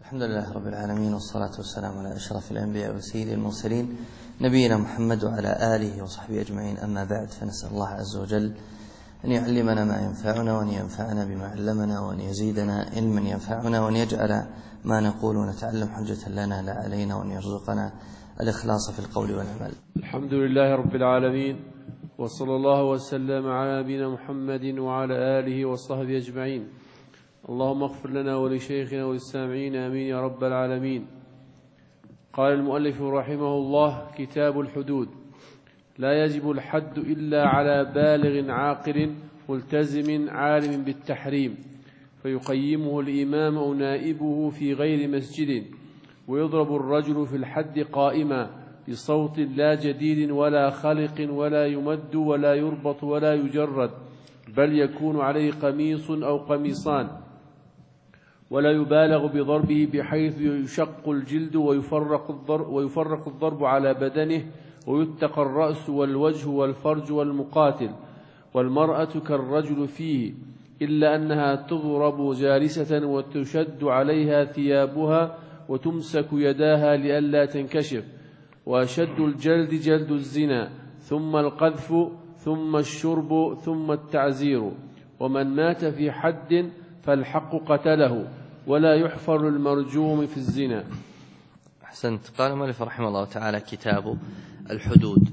الحمد لله رب العالمين، والصلاة والسلام على أشرف الأنبياء وسيد المرسلين نبينا محمد وعلى آله وصحبه أجمعين. أما بعد، فنسأل الله عز وجل أن يعلمنا ما ينفعنا، وأن ينفعنا بما علمنا، وأن يزيدنا علما ينفعنا، وأن يجعل ما نقول ونتعلم حجة لنا لا علينا، وأن يرزقنا الإخلاص في القول والعمل. الحمد لله رب العالمين، وصلى الله وسلم على نبينا محمد وعلى آله وصحبه أجمعين. اللهم اغفر لنا ولشيخنا وللسامعين آمين يا رب العالمين. قال المؤلف رحمه الله: كتاب الحدود. لا يجب الحد إلا على بالغ عاقل ملتزم عالم بالتحريم، فيقيمه الإمام أو نائبه في غير مسجد، ويضرب الرجل في الحد قائما بصوت لا جديد ولا خلق، ولا يمد ولا يربط ولا يجرد، بل يكون عليه قميص أو قميصان، ولا يبالغ بضربه بحيث يشق الجلد ويفرق الضرب على بدنه، ويتقى الرأس والوجه والفرج والمقاتل، والمرأة كالرجل فيه، إلا أنها تضرب جالسة وتشد عليها ثيابها وتمسك يداها لئلا تنكشف. وأشد الجلد جلد الزنا، ثم القذف، ثم الشرب، ثم التعزير. ومن مات في حد فالحق قتله، ولا يحفر المرجوم في الزنا. أحسنت. قال المؤلف رحمه الله تعالى: كتاب الحدود.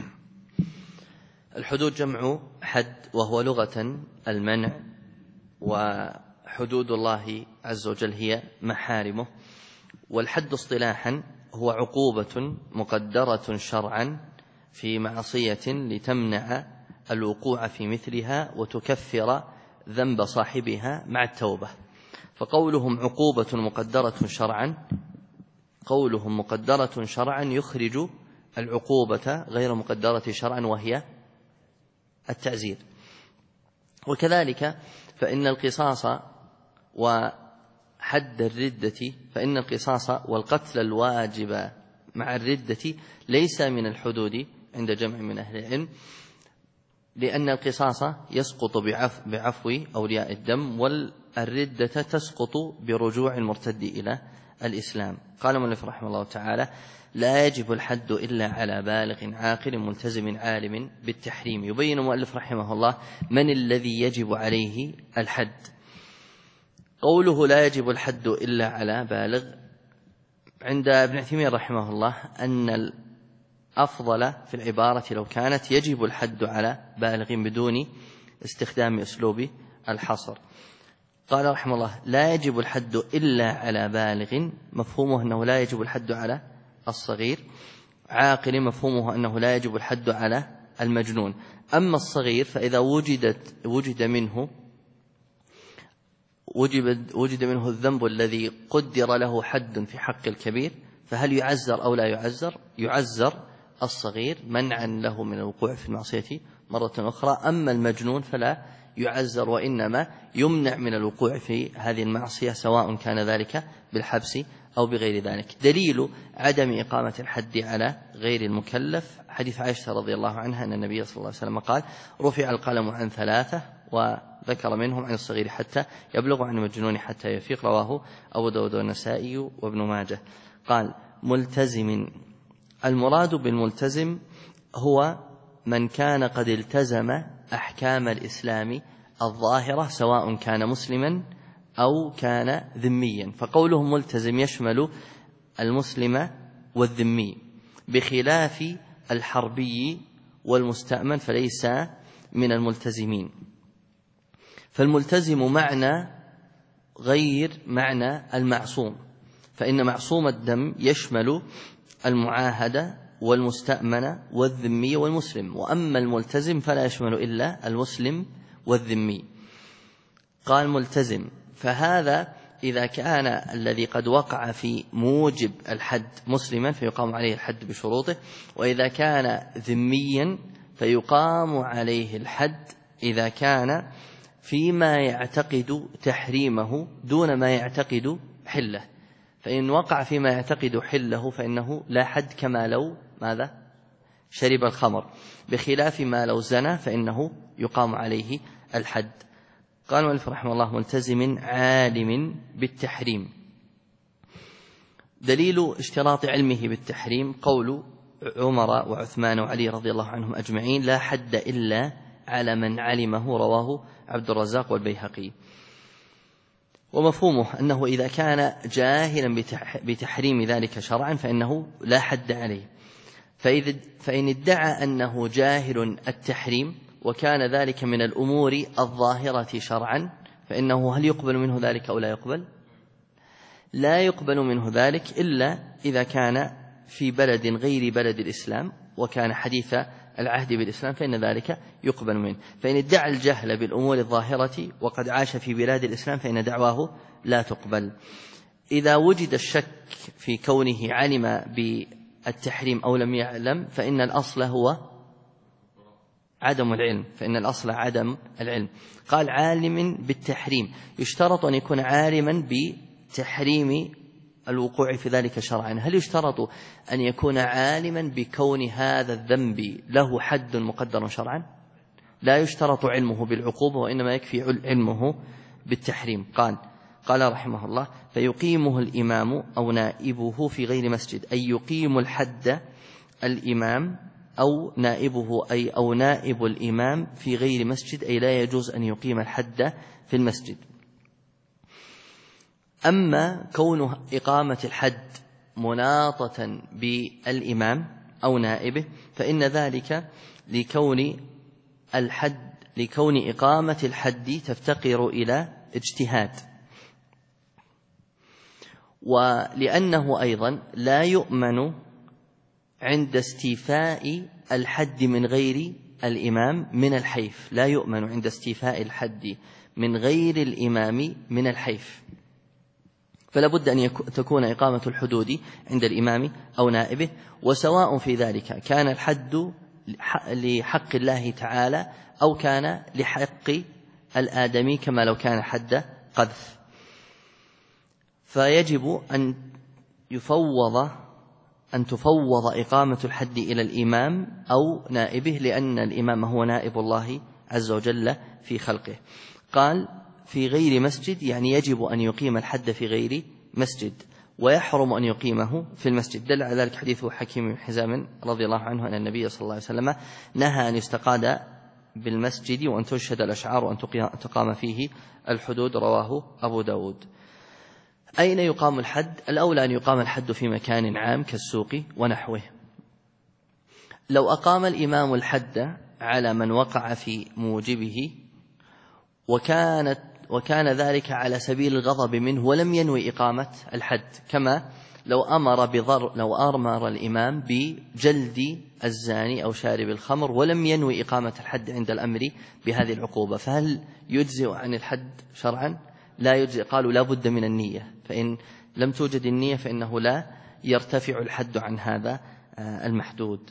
الحدود جمع حد، وهو لغة المنع، وحدود الله عز وجل هي محارمه. والحد اصطلاحا هو عقوبة مقدرة شرعا في معصية لتمنع الوقوع في مثلها وتكفر ذنب صاحبها مع التوبة. فقولهم عقوبة مقدرة شرعا، قولهم مقدرة شرعا يخرج العقوبة غير مقدرة شرعا، وهي التعزير. وكذلك فإن القصاص وحد الردة، فإن القصاص والقتل الواجب مع الردة ليس من الحدود عند جمع من أهل العلم، لأن القصاص يسقط بعفو أولياء الدم، والردة تسقط برجوع المرتد إلى الإسلام. قال المؤلف رحمه الله تعالى: لا يجب الحد إلا على بالغ عاقل ملتزم عالم بالتحريم. يبين المؤلف رحمه الله من الذي يجب عليه الحد. قوله لا يجب الحد إلا على بالغ، عند ابن عثيمين رحمه الله أن الأفضل في العبارة لو كانت يجب الحد على بالغ بدون استخدام أسلوب الحصر. قال رحمه الله: لا يجب الحد إلا على بالغ، مفهومه أنه لا يجب الحد على الصغير. عاقل مفهومه أنه لا يجب الحد على المجنون. أما الصغير فإذا وجد منه الذنب الذي قدر له حد في حق الكبير، فهل يعزر أو لا يعزر؟ يعزر الصغير منعا له من الوقوع في المعصية مرة أخرى. أما المجنون فلا يعزر، وإنما يمنع من الوقوع في هذه المعصية، سواء كان ذلك بالحبس أو بغير ذلك. دليل عدم إقامة الحد على غير المكلف حديث عائشة رضي الله عنها أن النبي صلى الله عليه وسلم قال: رفع القلم عن 3، وذكر منهم عن الصغير حتى يبلغ، عن المجنون حتى يفيق. رواه أبو داود والنسائي وابن ماجه. قال: ملتزم. المراد بالملتزم هو من كان قد التزم أحكام الإسلام الظاهرة، سواء كان مسلما أو كان ذميا. فقولهم ملتزم يشمل المسلم والذمي، بخلاف الحربي والمستأمن فليس من الملتزمين. فالملتزم معنى غير معنى المعصوم، فإن معصوم الدم يشمل المعاهد والمستأمن والذمي والمسلم، وأما الملتزم فلا يشمل إلا المسلم والذمي. قال ملتزم، فهذا إذا كان الذي قد وقع في موجب الحد مسلما فيقام عليه الحد بشروطه، وإذا كان ذميا فيقام عليه الحد إذا كان فيما يعتقد تحريمه دون ما يعتقد حله. فإن وقع فيما يعتقد حله فإنه لا حد، كما لو ماذا؟ شرب الخمر، بخلاف ما لو زنى فإنه يقام عليه الحد. قال المؤلف رحمه الله: ملتزم عالم بالتحريم. دليل اشتراط علمه بالتحريم قول عمر وعثمان وعلي رضي الله عنهم أجمعين: لا حد إلا على من علمه، رواه عبد الرزاق والبيهقي. ومفهومه أنه إذا كان جاهلا بتحريم ذلك شرعا فإنه لا حد عليه. فإن ادعى أنه جاهل التحريم وكان ذلك من الأمور الظاهرة شرعا فإنه هل يقبل منه ذلك أو لا يقبل؟ لا يقبل منه ذلك إلا إذا كان في بلد غير بلد الإسلام وكان حديث العهد بالإسلام فإن ذلك يقبل منه. فإن ادعى الجهل بالأمور الظاهرة وقد عاش في بلاد الإسلام فإن دعواه لا تقبل. إذا وجد الشك في كونه علم بالتحريم أو لم يعلم فإن الأصل هو عدم العلم، فإن الأصل عدم العلم. قال عالم بالتحريم، يشترط أن يكون عالما بتحريم الوقوع في ذلك شرعا. هل يشترط أن يكون عالما بكون هذا الذنب له حد مقدر شرعا؟ لا يشترط علمه بالعقوبة، وإنما يكفي علمه بالتحريم. قال رحمه الله: فيقيمه الإمام أو نائبه في غير مسجد، أي يقيم الحد الإمام أو نائبه، أي أو نائب الإمام في غير مسجد، أي لا يجوز أن يقيم الحد في المسجد. أما كون إقامة الحد مناطة بالإمام أو نائبه فإن ذلك لكون إقامة الحد تفتقر إلى اجتهاد، ولأنه أيضا لا يؤمن عند استيفاء الحد من غير الإمام من الحيف، لا يؤمن عند استيفاء الحد من غير الإمام من الحيف، فلا بد أن تكون إقامة الحدود عند الإمام أو نائبه، وسواء في ذلك كان الحد لحق الله تعالى أو كان لحق الآدمي كما لو كان حد قذف. فيجب أن تفوض إقامة الحد إلى الإمام أو نائبه، لأن الإمام هو نائب الله عز وجل في خلقه. قال في غير مسجد، يعني يجب أن يقيم الحد في غير مسجد، ويحرم أن يقيمه في المسجد. دل على ذلك حديث حكيم بن حزام رضي الله عنه أن النبي صلى الله عليه وسلم نهى أن يستقاد بالمسجد وأن تشهد الأشعار وأن تقام فيه الحدود، رواه أبو داود. أين يقام الحد؟ الأولى أن يقام الحد في مكان عام كالسوق ونحوه. لو أقام الإمام الحد على من وقع في موجبه وكان ذلك على سبيل الغضب منه ولم ينوي إقامة الحد، كما لو أمر الإمام بجلد الزاني أو شارب الخمر ولم ينوي إقامة الحد عند الأمر بهذه العقوبة، فهل يجزئ عن الحد شرعا؟ لا يجزئ. قالوا لا بد من النية، فإن لم توجد النية فإنه لا يرتفع الحد عن هذا المحدود.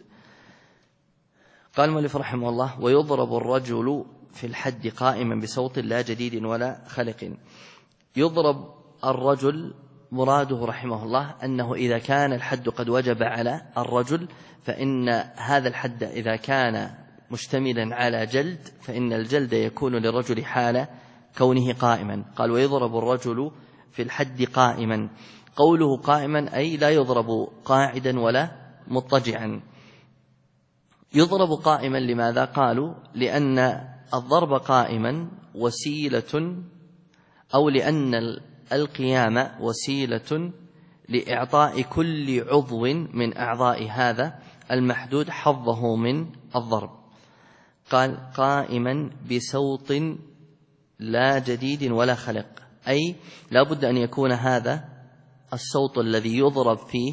قال المؤلف رحمه الله: ويضرب الرجل في الحد قائما بصوت لا جديد ولا خلق. يضرب الرجل مراده رحمه الله أنه إذا كان الحد قد وجب على الرجل فإن هذا الحد إذا كان مشتملا على جلد فإن الجلد يكون للرجل حال كونه قائما. قال ويضرب الرجل في الحد قائما. قوله قائما أي لا يضرب قاعدا ولا مضطجعا. يضرب قائما لماذا؟ قالوا لأن الضرب قائما وسيلة، أو لأن القيام وسيلة لإعطاء كل عضو من أعضاء هذا المحدود حظه من الضرب. قال قائما بصوت لا جديد ولا خلق، أي لا بد أن يكون هذا الصوت الذي يضرب فيه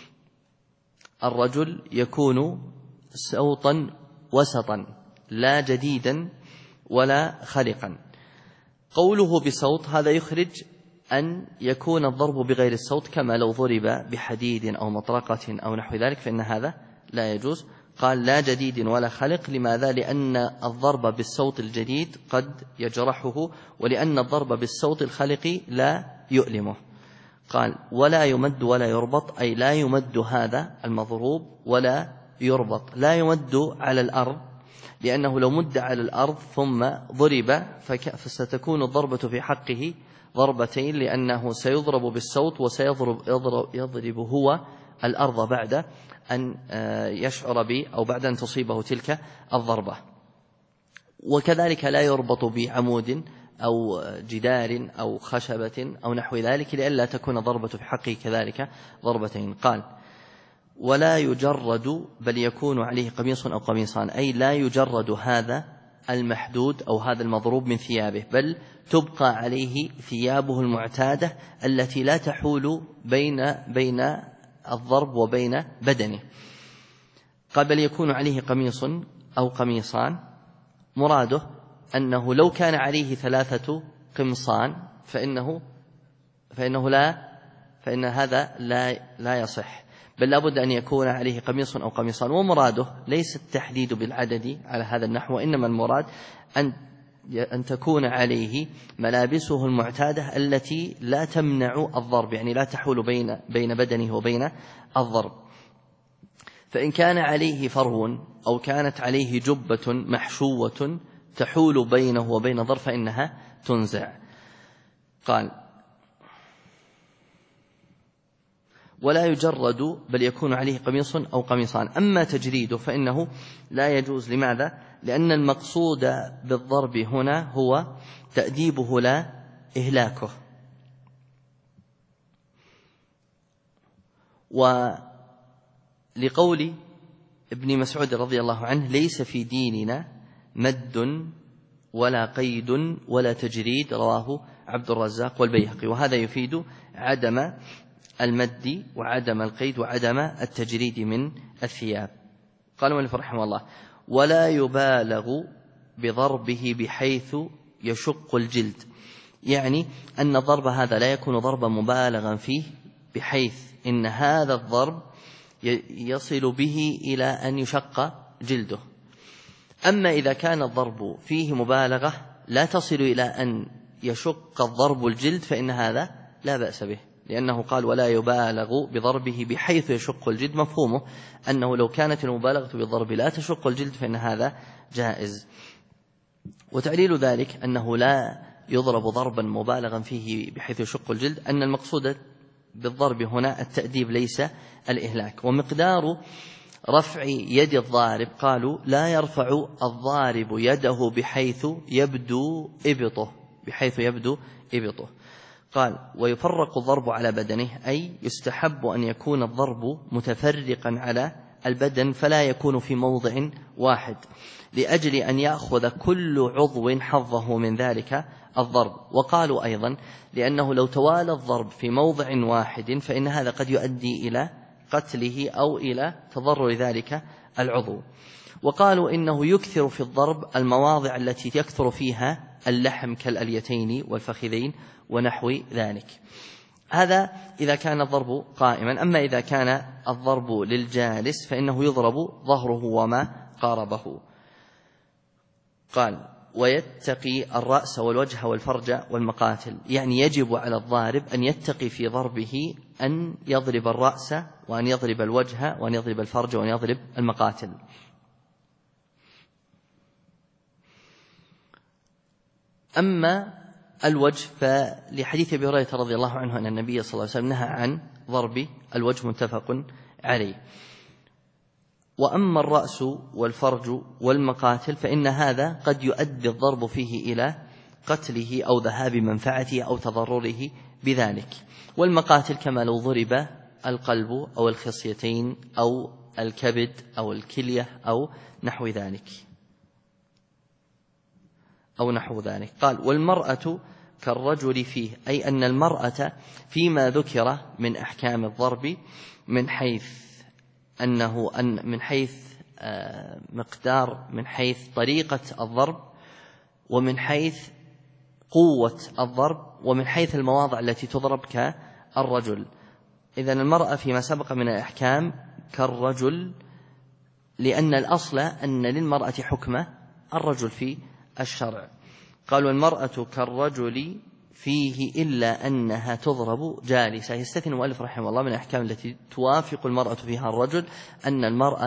الرجل يكون صوتا وسطا لا جديدا ولا خلقا. قوله بصوت هذا يخرج أن يكون الضرب بغير الصوت، كما لو ضرب بحديد أو مطرقة أو نحو ذلك فإن هذا لا يجوز. قال لا جديد ولا خلق. لماذا؟ لأن الضرب بالصوت الجديد قد يجرحه، ولأن الضرب بالصوت الخلق لا يؤلمه. قال ولا يمد ولا يربط، أي لا يمد هذا المضروب ولا يربط. لا يمد على الأرض، لأنه لو مد على الأرض ثم ضرب فستكون الضربة في حقه ضربتين لأنه سيضرب بالصوت وسيضرب هو الأرض بعد أن يشعر به أو بعد أن تصيبه تلك الضربة. وكذلك لا يربط بعمود أو جدار أو خشبة أو نحو ذلك لئلا تكون ضربة في حقه كذلك ضربتين. قال ولا يجرد بل يكون عليه قميص أو قميصان، أي لا يجرد هذا المحدود أو هذا المضروب من ثيابه، بل تبقى عليه ثيابه المعتادة التي لا تحول بين الضرب وبين بدنه. قال بل يكون عليه قميص أو قميصان، مراده أنه لو كان عليه 3 قمصان فإن هذا لا يصح، بل لابد أن يكون عليه قميص أو قميصان. ومراده ليس التحديد بالعدد على هذا النحو، وإنما المراد أن تكون عليه ملابسه المعتادة التي لا تمنع الضرب، يعني لا تحول بين بدنه وبين الضرب. فإن كان عليه فرو أو كانت عليه جبة محشوة تحول بينه وبين الضرب فإنها تنزع. قال ولا يجرد بل يكون عليه قميص أو قميصان. أما تجريده فإنه لا يجوز. لماذا؟ لأن المقصود بالضرب هنا هو تأديبه لا إهلاكه. ولقول ابن مسعود رضي الله عنه ليس في ديننا مد ولا قيد ولا تجريد، رواه عبد الرزاق والبيهقي. وهذا يفيد عدم المد وعدم القيد وعدم التجريد من الثياب. قال المؤلف رحمه الله ولا يبالغ بضربه بحيث يشق الجلد، يعني أن الضرب هذا لا يكون ضربا مبالغا فيه بحيث إن هذا الضرب يصل به إلى أن يشق جلده. أما إذا كان الضرب فيه مبالغة لا تصل إلى أن يشق الضرب الجلد فإن هذا لا بأس به، لأنه قال ولا يبالغ بضربه بحيث يشق الجلد، مفهومه أنه لو كانت المبالغة بالضرب لا تشق الجلد فإن هذا جائز. وتعليل ذلك أنه لا يضرب ضربا مبالغا فيه بحيث يشق الجلد أن المقصود بالضرب هنا التأديب ليس الإهلاك. ومقدار رفع يد الضارب قالوا لا يرفع الضارب يده بحيث يبدو إبطه. قال ويفرق الضرب على بدنه، أي يستحب أن يكون الضرب متفرقا على البدن فلا يكون في موضع واحد، لأجل أن يأخذ كل عضو حظه من ذلك الضرب. وقالوا أيضا لأنه لو توالى الضرب في موضع واحد فإن هذا قد يؤدي إلى قتله أو إلى تضرر ذلك العضو. وقالوا إنه يكثر في الضرب المواضع التي يكثر فيها اللحم كالأليتين والفخذين ونحو ذلك. هذا إذا كان الضرب قائما. أما إذا كان الضرب للجالس فإنه يضرب ظهره وما قاربه. قال ويتقي الرأس والوجه والفرج والمقاتل، يعني يجب على الضارب أن يتقي في ضربه أن يضرب الرأس وأن يضرب الوجه وأن يضرب الفرج وأن يضرب المقاتل. أما الوجه فلحديث أبي هريرة رضي الله عنه أن النبي صلى الله عليه وسلم نهى عن ضرب الوجه متفق عليه. وأما الرأس والفرج والمقاتل فإن هذا قد يؤدي الضرب فيه إلى قتله أو ذهاب منفعته أو تضرره بذلك. والمقاتل كما لو ضرب القلب أو الخصيتين أو الكبد أو الكلية أو نحو ذلك. قال والمرأة كالرجل فيه، أي أن المرأة فيما ذكر من أحكام الضرب من حيث من حيث مقدار، من حيث طريقة الضرب، ومن حيث قوة الضرب، ومن حيث المواضع التي تضرب كالرجل. إذن المرأة فيما سبق من الأحكام كالرجل، لأن الأصل أن للمرأة حكم الرجل في الشرع. قالوا المرأة كالرجل فيه إلا أنها تضرب جالسة. يستثني المؤلف رحمه الله من الأحكام التي توافق المرأة فيها الرجل أن المرأة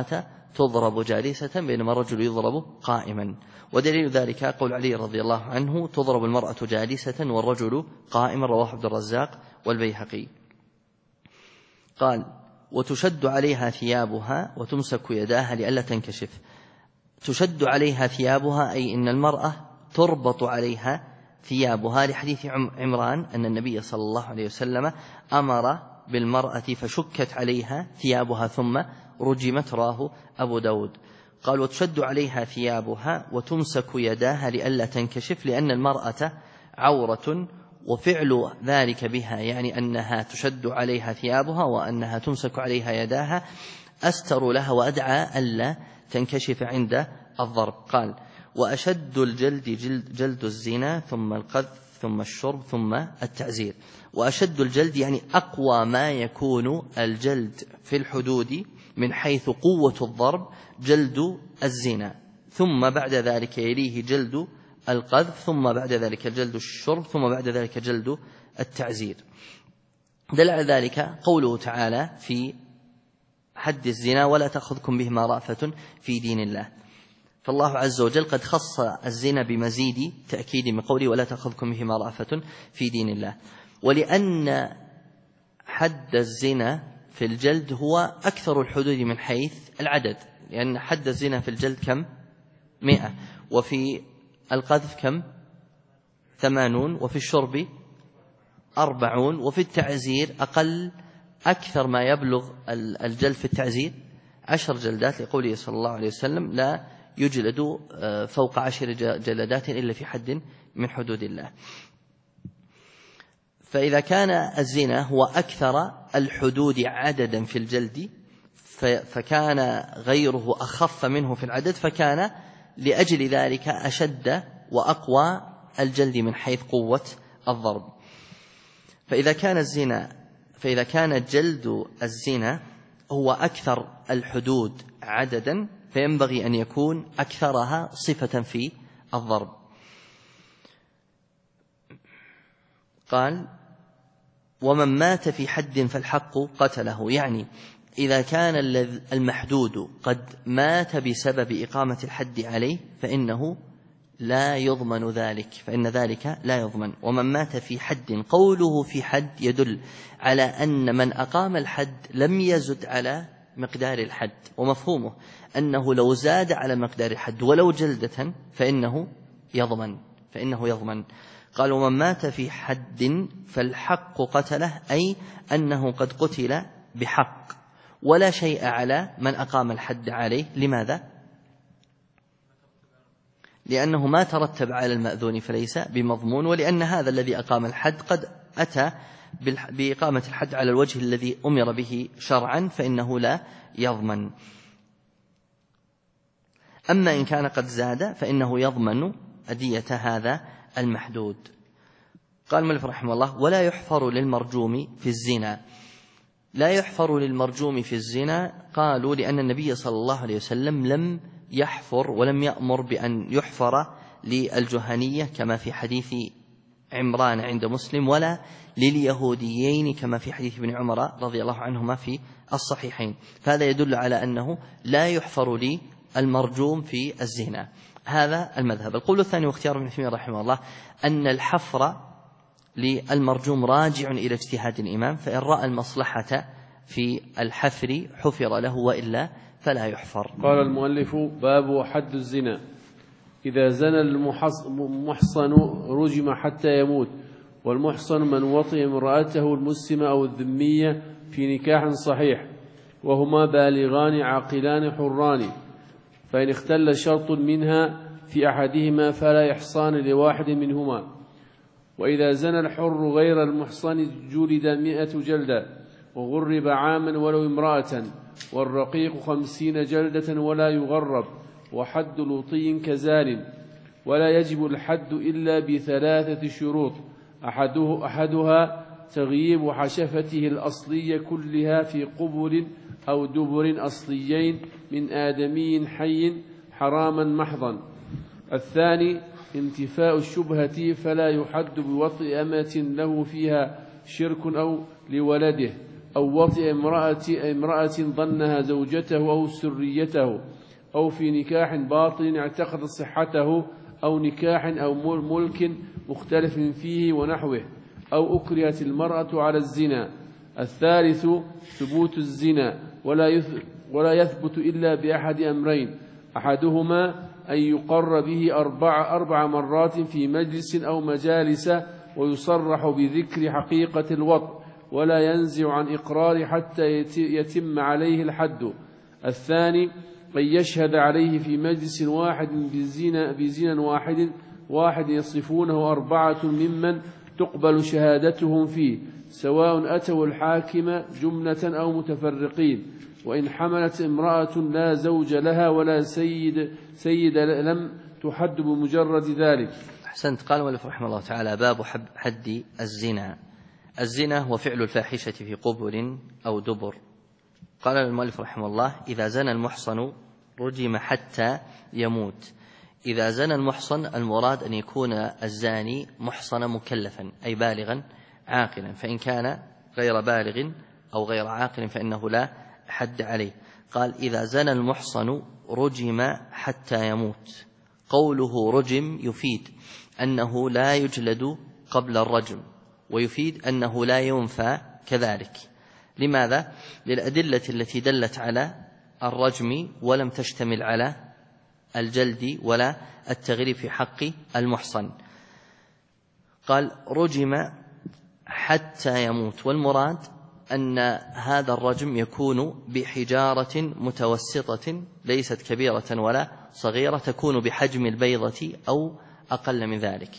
تضرب جالسة بينما الرجل يضرب قائما. ودليل ذلك قول علي رضي الله عنه: تضرب المرأة جالسة والرجل قائما، رواه عبد الرزاق والبيهقي. قال: وتشد عليها ثيابها وتمسك يداها لئلا تنكشف. تشد عليها ثيابها أي إن المرأة تربط عليها ثيابها، لحديث عمران أن النبي صلى الله عليه وسلم أمر بالمرأة فشكت عليها ثيابها ثم رجمت، راه أبو داود. قال: وتشد عليها ثيابها وتمسك يداها لئلا تنكشف، لأن المرأة عورة، وفعل ذلك بها يعني أنها تشد عليها ثيابها وأنها تمسك عليها يداها أستر لها وأدعى ألا تنكشف عند الضرب. قال: وأشد الجلد جلد الزنا، ثم القذف، ثم الشرب، ثم التعزير. وأشد الجلد يعني أقوى ما يكون الجلد في الحدود من حيث قوة الضرب جلد الزنا، ثم بعد ذلك يليه جلد القذف، ثم بعد ذلك جلد الشرب، ثم بعد ذلك جلد التعزير. دل على ذلك قوله تعالى في حد الزنا: ولا تأخذكم بهما رأفة في دين الله. فالله عز وجل قد خص الزنا بمزيد تأكيد من قوله: ولا تأخذكم بهما رأفة في دين الله. ولأن حد الزنا في الجلد هو أكثر الحدود من حيث العدد، لأن حد الزنا في الجلد كم؟ 100، وفي القذف كم؟ 80، وفي الشرب 40، وفي التعزير أكثر ما يبلغ الجلد في التعزير 10 جلدات، لقوله صلى الله عليه وسلم: لا يجلد فوق 10 جلدات إلا في حد من حدود الله. فإذا كان الزنا هو أكثر الحدود عددا في الجلد، فكان غيره أخف منه في العدد، فكان لأجل ذلك أشد وأقوى الجلد من حيث قوة الضرب. فإذا كان جلد الزنا هو أكثر الحدود عددا، فينبغي أن يكون أكثرها صفة في الضرب. قال: ومن مات في حد فالحق قتله، يعني إذا كان المحدود قد مات بسبب إقامة الحد عليه فإنه لا يضمن ذلك، فإن ذلك لا يضمن. ومن مات في حد، قوله في حد يدل على أن من أقام الحد لم يزد على مقدار الحد، ومفهومه أنه لو زاد على مقدار الحد ولو جلدة فإنه يضمن. قال: ومن مات في حد فالحق قتله، أي أنه قد قتل بحق ولا شيء على من أقام الحد عليه. لماذا؟ لأنه ما ترتب على المأذون فليس بمضمون، ولأن هذا الذي أقام الحد قد أتى بإقامة الحد على الوجه الذي أمر به شرعا، فإنه لا يضمن. أما إن كان قد زاد فإنه يضمن أدية هذا المحدود. قال المؤلف رحمه الله: ولا يحفر للمرجوم في الزنا. لا يحفر للمرجوم في الزنا، قالوا لأن النبي صلى الله عليه وسلم لم يحفر ولم يأمر بأن يحفر للجهنية كما في حديث عمران عند مسلم، ولا لليهوديين كما في حديث ابن عمر رضي الله عنهما في الصحيحين. فهذا يدل على أنه لا يحفر للمرجوم في الزنا. هذا المذهب. القول الثاني واختيار ابن تيمية رحمه الله أن الحفر للمرجوم راجع إلى اجتهاد الإمام، فإن رأى المصلحة في الحفر حفر له، وإلا فلا يحفر. قال المؤلف: باب حد الزنا. إذا زنى المحصن رجم حتى يموت. والمحصن من وطئ امرأته المسلمة أو الذمية في نكاح صحيح، وهما بالغان عاقلان حران، فإن اختل شرط منها في أحدهما فلا يحصان لواحد منهما. وإذا زنى الحر غير المحصن جلد 100 جلدة، وغرب عاما ولو امرأة، والرقيق 50 جلدة ولا يغرب، وحد لطي كزان. ولا يجب الحد إلا ب3 شروط: أحدها تغييب حشفته الأصلية كلها في قبل أو دبر أصليين من آدمي حي حراما محضا. الثاني انتفاء الشبهة، فلا يحد بوطئ أمة له فيها شرك أو لولده أو وطئ امرأة ظنها زوجته أو سريته، أو في نكاح باطل اعتقد صحته، أو نكاح أو ملك مختلف فيه ونحوه، أو أكرهت المرأة على الزنا. الثالث ثبوت الزنا، ولا يثبت إلا بأحد أمرين: أحدهما أن يقر به أربع مرات في مجلس أو مجالس، ويصرح بذكر حقيقة الوطء، ولا ينزع عن إقرار حتى يتم عليه الحد. الثاني أن يشهد عليه في مجلس واحد بزنا واحد يصفونه 4 ممن تقبل شهادتهم فيه، سواء أتوا الحاكم جملة أو متفرقين. وإن حملت امرأة لا زوج لها ولا سيد لم تحد بمجرد ذلك. أحسنت. قال المؤلف رحمه الله تعالى: باب حد الزنا. الزنا هو فعل الفاحشة في قبل أو دبر. قال المؤلف رحمه الله: إذا زنى المحصن رجم حتى يموت. إذا زنى المحصن المراد أن يكون الزاني محصن مكلفا، أي بالغا عاقلا، فإن كان غير بالغ أو غير عاقل فإنه لا حد عليه. قال: إذا زنى المحصن رجم حتى يموت. قوله رجم يفيد أنه لا يجلد قبل الرجم، ويفيد أنه لا ينفى كذلك. لماذا؟ للأدلة التي دلت على الرجم ولم تشتمل على الجلد ولا التغريب في حق المحصن. قال: رجم حتى يموت، والمراد أن هذا الرجم يكون بحجارة متوسطة ليست كبيرة ولا صغيرة، تكون بحجم البيضة أو أقل من ذلك.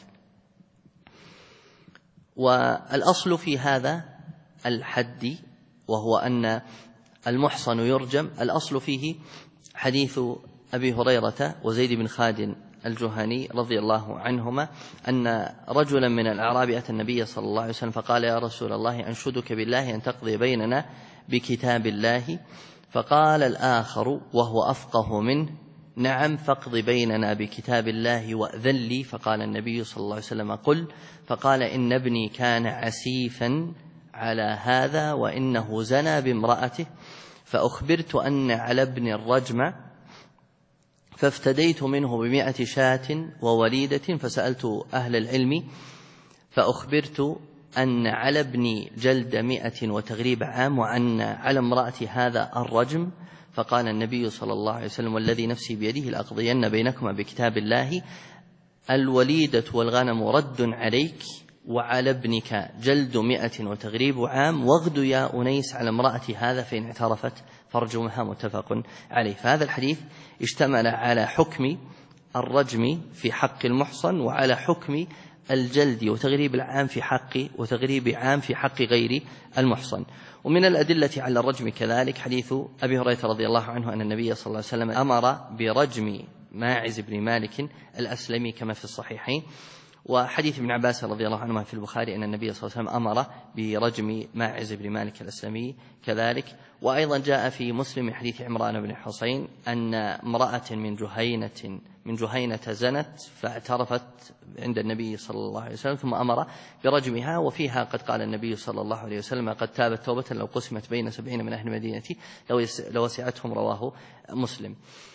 والأصل في هذا الحد وهو أن المحصن يرجم، الأصل فيه حديث أبي هريرة وزيد بن خالد الجهني رضي الله عنهما أن رجلا من الأعراب أتى النبي صلى الله عليه وسلم فقال: يا رسول الله، أنشدك بالله أن تقضي بيننا بكتاب الله. فقال الآخر وهو أفقه منه: نعم، فاقض بيننا بكتاب الله وأذن لي. فقال النبي صلى الله عليه وسلم: قل. فقال: إن ابني كان عسيفا على هذا، وإنه زنى بامرأته، فأخبرت أن على ابن الرجم، فافتديت منه ب100 شاة ووليدة، فسألت أهل العلم فأخبرت أن على ابني جلد 100 وتغريب عام، وأن على امرأة هذا الرجم. فقال النبي صلى الله عليه وسلم: والذي نفسي بيده لأقضين بينكما بكتاب الله، الوليدة والغنم رد عليك، وعلى ابنك جلد 100 وتغريب عام، واغد يا أنيس على امرأة هذا، فإن اعترفت فارجمها. متفق عليه. فهذا الحديث اشتمل على حكم الرجم في حق المحصن، وعلى حكم الجلد وتغريب العام في حق غير المحصن. ومن الأدلة على الرجم كذلك حديث أبي هريرة رضي الله عنه أن النبي صلى الله عليه وسلم أمر برجم ماعز بن مالك الأسلمي كما في الصحيحين، وحديث ابن عباس رضي الله عنهما في البخاري أن النبي صلى الله عليه وسلم أمر برجم ماعز بن مالك الأسلمي كذلك. وأيضا جاء في مسلم من حديث عمران بن حصين أن امرأة من جهينة زنت فاعترفت عند النبي صلى الله عليه وسلم ثم أمر برجمها، وفيها قد قال النبي صلى الله عليه وسلم: قد تابت توبة لو قسمت بين 70 من أهل المدينة لوسعتهم. رواه مسلم.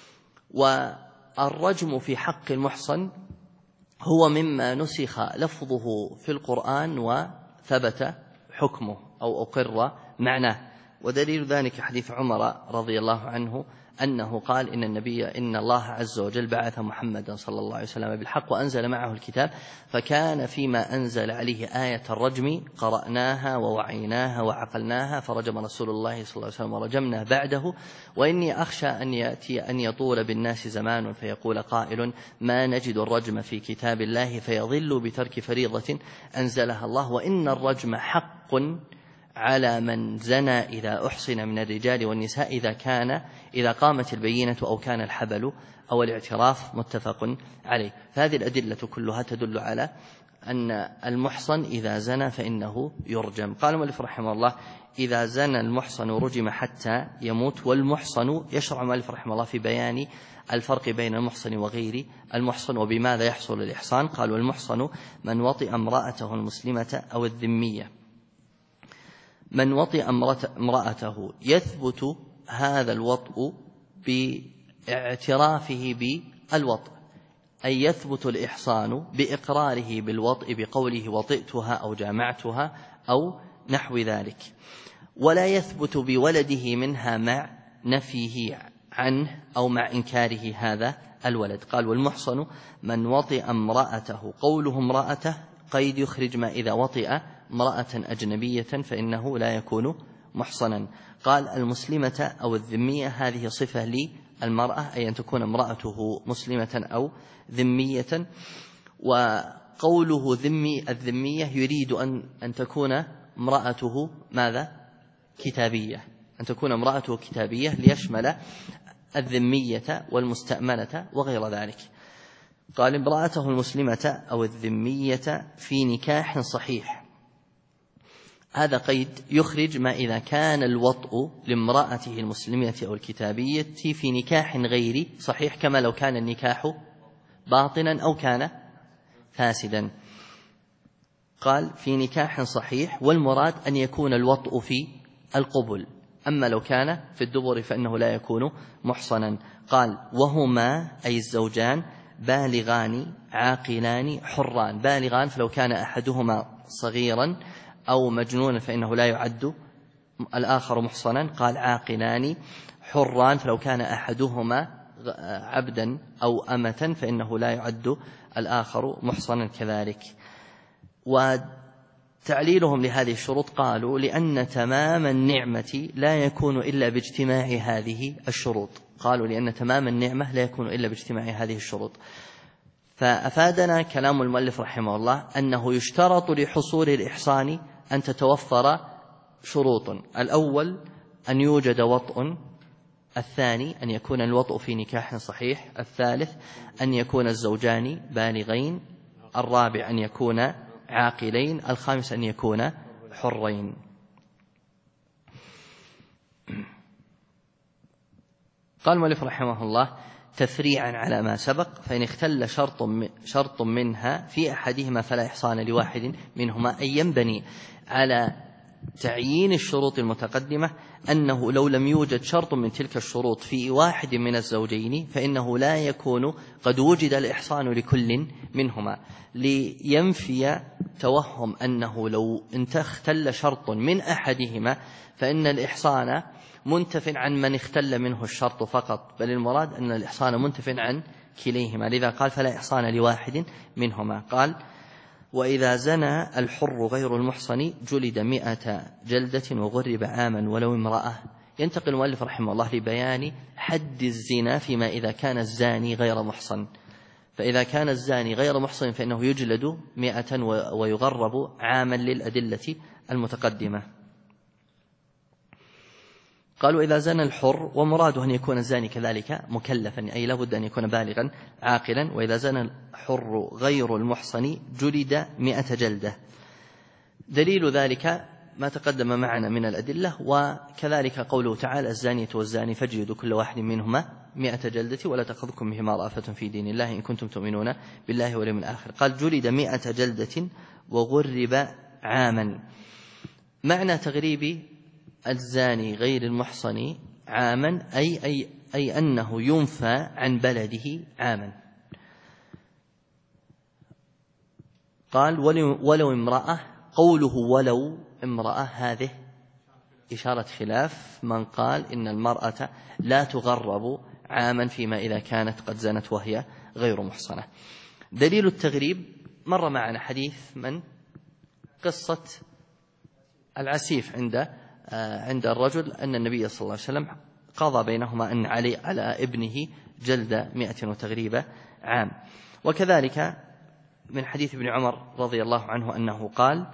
والرجم في حق المحصن هو مما نسخ لفظه في القرآن وثبت حكمه أو أقر معناه. ودليل ذلك حديث عمر رضي الله عنه أنه قال: إن الله عز وجل بعث محمدا صلى الله عليه وسلم بالحق وأنزل معه الكتاب، فكان فيما أنزل عليه آية الرجم قرأناها ووعيناها وعقلناها، فرجم رسول الله صلى الله عليه وسلم ورجمنا بعده. وإني أخشى أن يطول بالناس زمان فيقول قائل: ما نجد الرجم في كتاب الله، فيضل بترك فريضة أنزلها الله. وإن الرجم حق على من زنى إذا أحصن من الرجال والنساء إذا قامت البينة أو كان الحبل أو الاعتراف. متفق عليه. فهذه الأدلة كلها تدل على أن المحصن إذا زنى فإنه يرجم. قال المؤلف رحمه الله: إذا زنى المحصن رجم حتى يموت. والمحصن يشرع المؤلف رحمه الله في بيان الفرق بين المحصن وغير المحصن وبماذا يحصل الإحصان. قال: والمحصن من وطئ امرأته المسلمة أو الذمية. من وطئ امرأته يثبت هذا الوطء باعترافه بالوطء، أي يثبت الإحصان بإقراره بالوطء بقوله وطئتها أو جامعتها أو نحو ذلك، ولا يثبت بولده منها مع نفيه عنه أو مع إنكاره هذا الولد. قال والمحصن من وطئ امرأته، قوله امرأته قيد يخرج ما إذا وطئ امرأة أجنبية فإنه لا يكون محصنا. قال المسلمة أو الذمية هذه صفة للمرأة، أي أن تكون امرأته مسلمة أو ذمية. وقوله الذمية يريد أن تكون امرأته ماذا؟ كتابية، أن تكون امرأته كتابية ليشمل الذمية والمستأمنة وغير ذلك. قال امرأته المسلمة أو الذمية في نكاح صحيح، هذا قيد يخرج ما إذا كان الوطء لامرأته المسلمة أو الكتابية في نكاح غير صحيح، كما لو كان النكاح باطنا أو كان فاسدا. قال في نكاح صحيح، والمراد أن يكون الوطء في القبل، أما لو كان في الدبر فإنه لا يكون محصنا. قال وهما أي الزوجان بالغان عاقلان حران. بالغان فلو كان أحدهما صغيرا أو مجنونا فإنه لا يعد الآخر محصنا. قال عاقلان حران فلو كان أحدهما عبدا أو أمة فإنه لا يعد الآخر محصنا كذلك. وتعليلهم لهذه الشروط قالوا لأن تمام النعمة لا يكون إلا باجتماع هذه الشروط. قالوا لأن تمام النعمة لا يكون إلا باجتماع هذه الشروط. فأفادنا كلام المؤلف رحمه الله أنه يشترط لحصول الإحصان أن تتوفر شروط: الأول أن يوجد وطء، الثاني أن يكون الوطء في نكاح صحيح، الثالث أن يكون الزوجان بالغين، الرابع أن يكون عاقلين، الخامس أن يكون حرين. قال المؤلف رحمه الله تفريعا على ما سبق: فإن اختل شرط منها في أحدهما فلا إحصان لواحد منهما. أي ينبني على تعيين الشروط المتقدمة أنه لو لم يوجد شرط من تلك الشروط في واحد من الزوجين فإنه لا يكون قد وجد الإحصان لكل منهما، لينفي توهم أنه لو اختل شرط من أحدهما فإن الإحصان منتف عن من اختل منه الشرط فقط، بل المراد أن الإحصان منتف عن كليهما. لذا قال فلا إحصان لواحد منهما. قال وإذا زنى الحر غير المحصن جلد 100 جلدة وغرب عاما ولو امرأة. ينتقل المؤلف رحمه الله لبيان حد الزنا فيما إذا كان الزاني غير محصن. فإذا كان الزاني غير محصن فإنه يجلد 100 ويغرب عاما للأدلة المتقدمة. قالوا إذا زنى الحر، ومراده أن يكون الزاني كذلك مكلفا، أي لابد أن يكون بالغا عاقلا. وإذا زنى الحر غير المحصن جلد 100 جلدة. دليل ذلك ما تقدم معنا من الأدلة، وكذلك قوله تعالى الزانية والزاني فاجلدوا كل واحد منهما 100 جلدة ولا تأخذكم بهما رأفة في دين الله إن كنتم تؤمنون بالله واليوم الآخر. قال جلد 100 جلدة وغرب عاما. معنى تغريب الزاني غير المحصن عاما أي أنه ينفى عن بلده عاما. قال ولو امرأة، قوله ولو امرأة هذه إشارة خلاف من قال إن المرأة لا تغرب عاما فيما إذا كانت قد زنت وهي غير محصنة. دليل التغريب مر معنا حديث من قصة العسيف عند الرجل أن النبي صلى الله عليه وسلم قضى بينهما أن على ابنه جلد 100 وتغريب عام. وكذلك من حديث ابن عمر رضي الله عنه أنه قال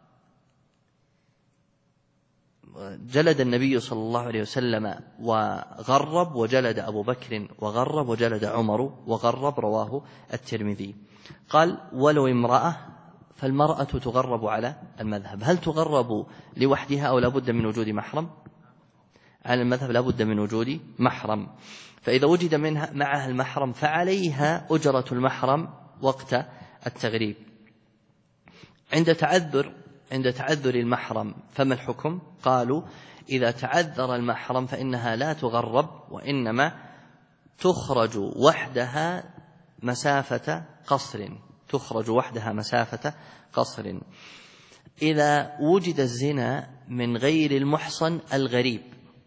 جلد النبي صلى الله عليه وسلم وغرب، وجلد أبو بكر وغرب، وجلد عمر وغرب، رواه الترمذي. قال ولو امرأة، فالمرأة تغرب على المذهب. هل تغرب لوحدها أو لابد من وجود محرم؟ على المذهب لابد من وجود محرم، فإذا وجد معها المحرم فعليها أجرة المحرم وقت التغريب. عند تعذر عند تعذر المحرم فما الحكم؟ قالوا إذا تعذر المحرم فإنها لا تغرب، وإنما تخرج وحدها مسافة قصر، تخرج وحدها مسافة قصر. إذا وجد الزنا من غير المحصن الغريب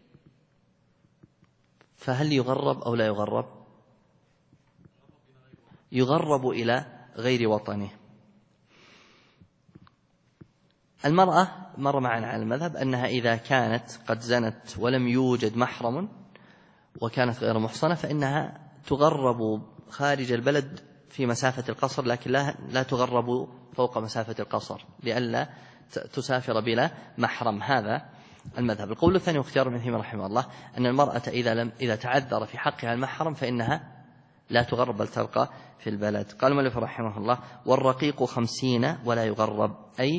فهل يغرب أو لا يغرب؟ يغرب إلى غير وطنه. المرأة مر معنا على المذهب أنها إذا كانت قد زنت ولم يوجد محرم وكانت غير محصنة فإنها تغرب خارج البلد في مسافة القصر، لكن لا تغرب فوق مسافة القصر لئلا تسافر بلا محرم. هذا المذهب. القول الثاني واختيار ابن تيمية رحمه الله أن المرأة إذا تعذر في حقها المحرم فإنها لا تغرب بل تبقى في البلد. قال المؤلف رحمه الله: والرقيق 50 ولا يغرب، أي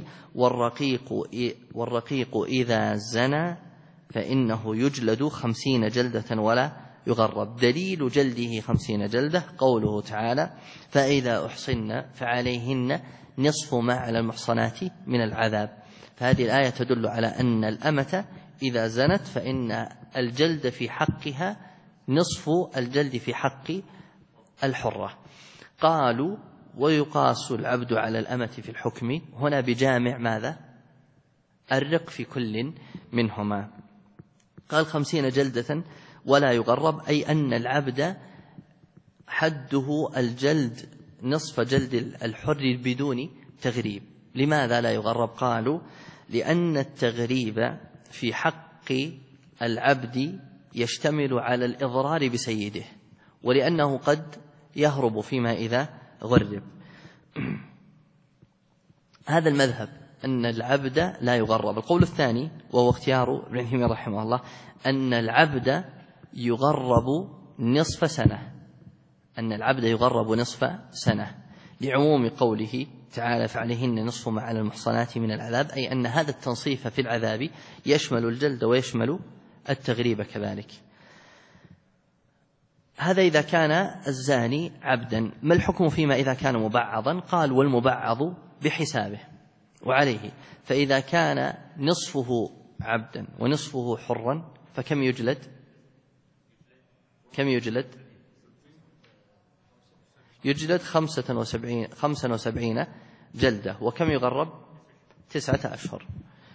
والرقيق إذا زنى فإنه يجلد 50 جلدة ولا يغرب. دليل جلده 50 جلدة قوله تعالى: فإذا أحصن فعليهن نصف ما على المحصنات من العذاب. فهذه الآية تدل على أن الأمة إذا زنت فإن الجلد في حقها نصف الجلد في حق الحرة. قالوا: ويقاس العبد على الأمة في الحكم، هنا بجامع ماذا؟ الرق في كل منهما. قال 50 جلدة ولا يغرب، أي أن العبد حده الجلد نصف جلد الحر بدون تغريب. لماذا لا يغرب؟ قالوا: لأن التغريب في حق العبد يشتمل على الإضرار بسيده، ولأنه قد يهرب فيما إذا غرب. هذا المذهب أن العبد لا يغرب. القول الثاني وهو اختيار ابن تيمية رحمه الله أن العبد يغرب نصف سنة، أن العبد يغرب نصف سنة لعموم قوله تعالى: فعليهن نصف ما على المحصنات من العذاب، أي أن هذا التنصيف في العذاب يشمل الجلد ويشمل التغريب كذلك. هذا إذا كان الزاني عبدا. ما الحكم فيما إذا كان مبعضا؟ قال: والمبعض بحسابه وعليه. فإذا كان نصفه عبدا ونصفه حرا فكم يجلد؟ كم يجلد؟ يجلد 75 جلدة. وكم يغرب؟ 9 أشهر.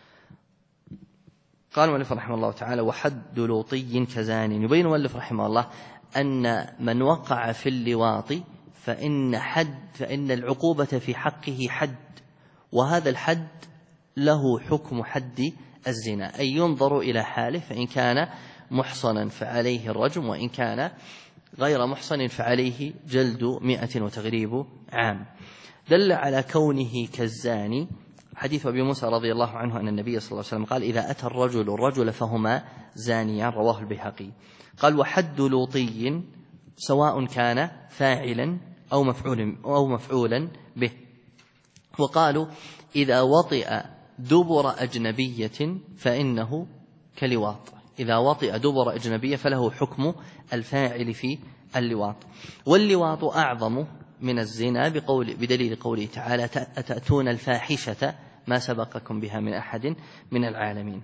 قال المؤلف رحمه الله تعالى: وحد لوطي كزان. يبين المؤلف رحمه الله أن من وقع في اللواط فإن العقوبة في حقه حد، وهذا الحد له حكم حد الزنا، أي ينظر إلى حاله، فإن كان محصنا فعليه الرجم، وإن كان غير محصن فعليه جلد 100 وتغريب عام. دل على كونه كالزاني حديث أبي موسى رضي الله عنه أن النبي صلى الله عليه وسلم قال: إذا أتى الرجل فهما زانيان، رواه البيهقي. قال: وحد لوطي سواء كان فاعلا أو مفعولا به. وقالوا: إذا وطئ دبر أجنبية فإنه كلواط. إذا وطئ دبر أجنبية فله حكم الفاعل في اللواط. واللواط أعظم من الزنا بدليل قوله تعالى: أتأتون الفاحشة ما سبقكم بها من أحد من العالمين.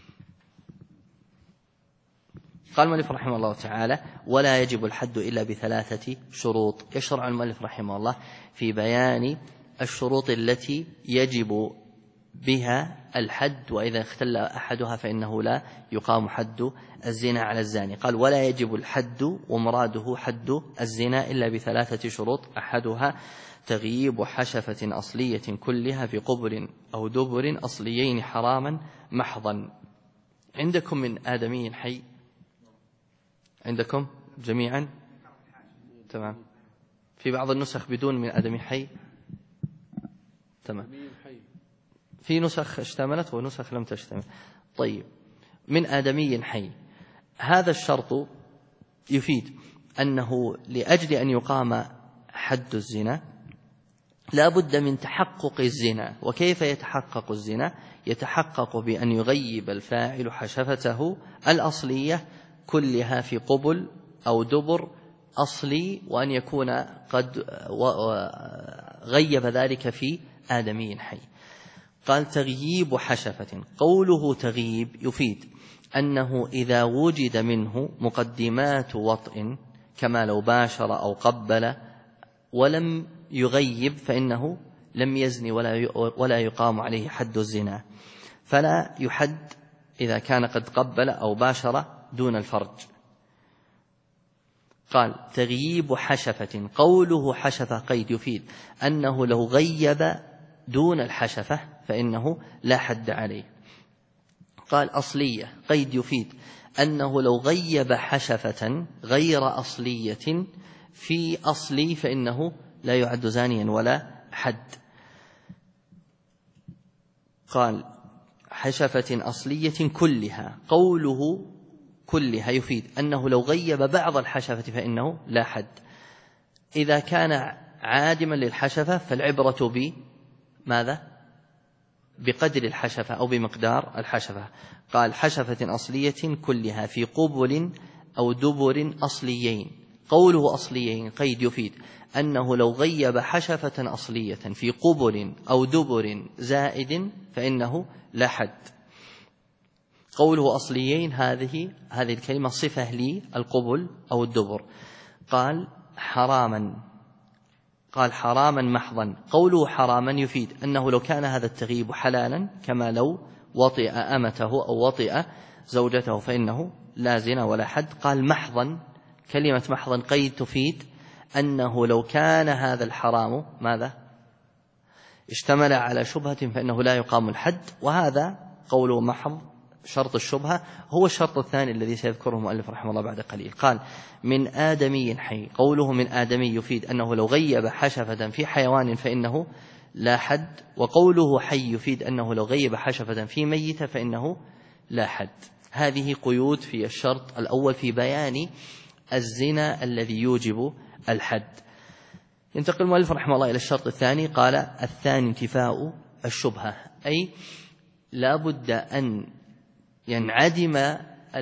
قال المؤلف رحمه الله تعالى: ولا يجب الحد إلا ب3 شروط. يشرع المؤلف رحمه الله في بيان الشروط التي يجب بها الحد، وإذا اختل أحدها فإنه لا يقام حد الزنا على الزاني. قال: ولا يجب الحد، ومراده حد الزنا إلا ب3 شروط، أحدها تغييب حشفة أصلية كلها في قبل أو دبر أصليين حراما محضا. عندكم من آدمي حي؟ عندكم جميعا؟ تمام. في بعض النسخ بدون من آدمي حي؟ تمام. في نسخ اشتملت ونسخ لم تشتمل. طيب، من آدمي حي. هذا الشرط يفيد أنه لأجل أن يقام حد الزنا لا بد من تحقق الزنا. وكيف يتحقق الزنا؟ يتحقق بأن يغيب الفاعل حشفته الأصلية كلها في قبل أو دبر أصلي، وأن يكون قد غيب ذلك في آدمي حي. قال تغييب حشفة. قوله تغييب يفيد أنه إذا وجد منه مقدمات وطئ كما لو باشر أو قبل ولم يغيب فإنه لم يزني ولا يقام عليه حد الزنا، فلا يحد إذا كان قد قبل أو باشر دون الفرج. قال تغييب حشفة. قوله حشفة قيد يفيد أنه لو غيب دون الحشفة فإنه لا حد عليه. قال أصلية قيد يفيد أنه لو غيب حشفة غير أصلية في أصلي فإنه لا يعد زانيا ولا حد. قال حشفة أصلية كلها. قوله كلها يفيد أنه لو غيب بعض الحشفة فإنه لا حد. إذا كان عادما للحشفة فالعبرة بماذا؟ بقدر الحشفة أو بمقدار الحشفة. قال حشفة أصلية كلها في قبل أو دبر أصليين. قوله أصليين قيد يفيد أنه لو غيب حشفة أصلية في قبل أو دبر زائد فإنه لا حد. قوله أصليين هذه الكلمة صفة للقبل أو الدبر. قال حراما محضا. قوله حراما يفيد أنه لو كان هذا التغييب حلالا كما لو وطئ أمته أو وطئ زوجته فإنه لا زنا ولا حد. قال محضا. كلمة محضا قيد تفيد أنه لو كان هذا الحرام ماذا؟ اشتمل على شبهة فإنه لا يقام الحد. وهذا قوله محض شرط الشبهة هو الشرط الثاني الذي سيذكره المؤلف رحمه الله بعد قليل. قال من آدمي حي. قوله من آدمي يفيد أنه لو غيب حشفة في حيوان فإنه لا حد. وقوله حي يفيد أنه لو غيب حشفة في ميتة فإنه لا حد. هذه قيود في الشرط الأول في بيان الزنا الذي يوجب الحد. ينتقل المؤلف رحمه الله إلى الشرط الثاني. قال الثاني انتفاء الشبهة، أي لا بد أن ينعدم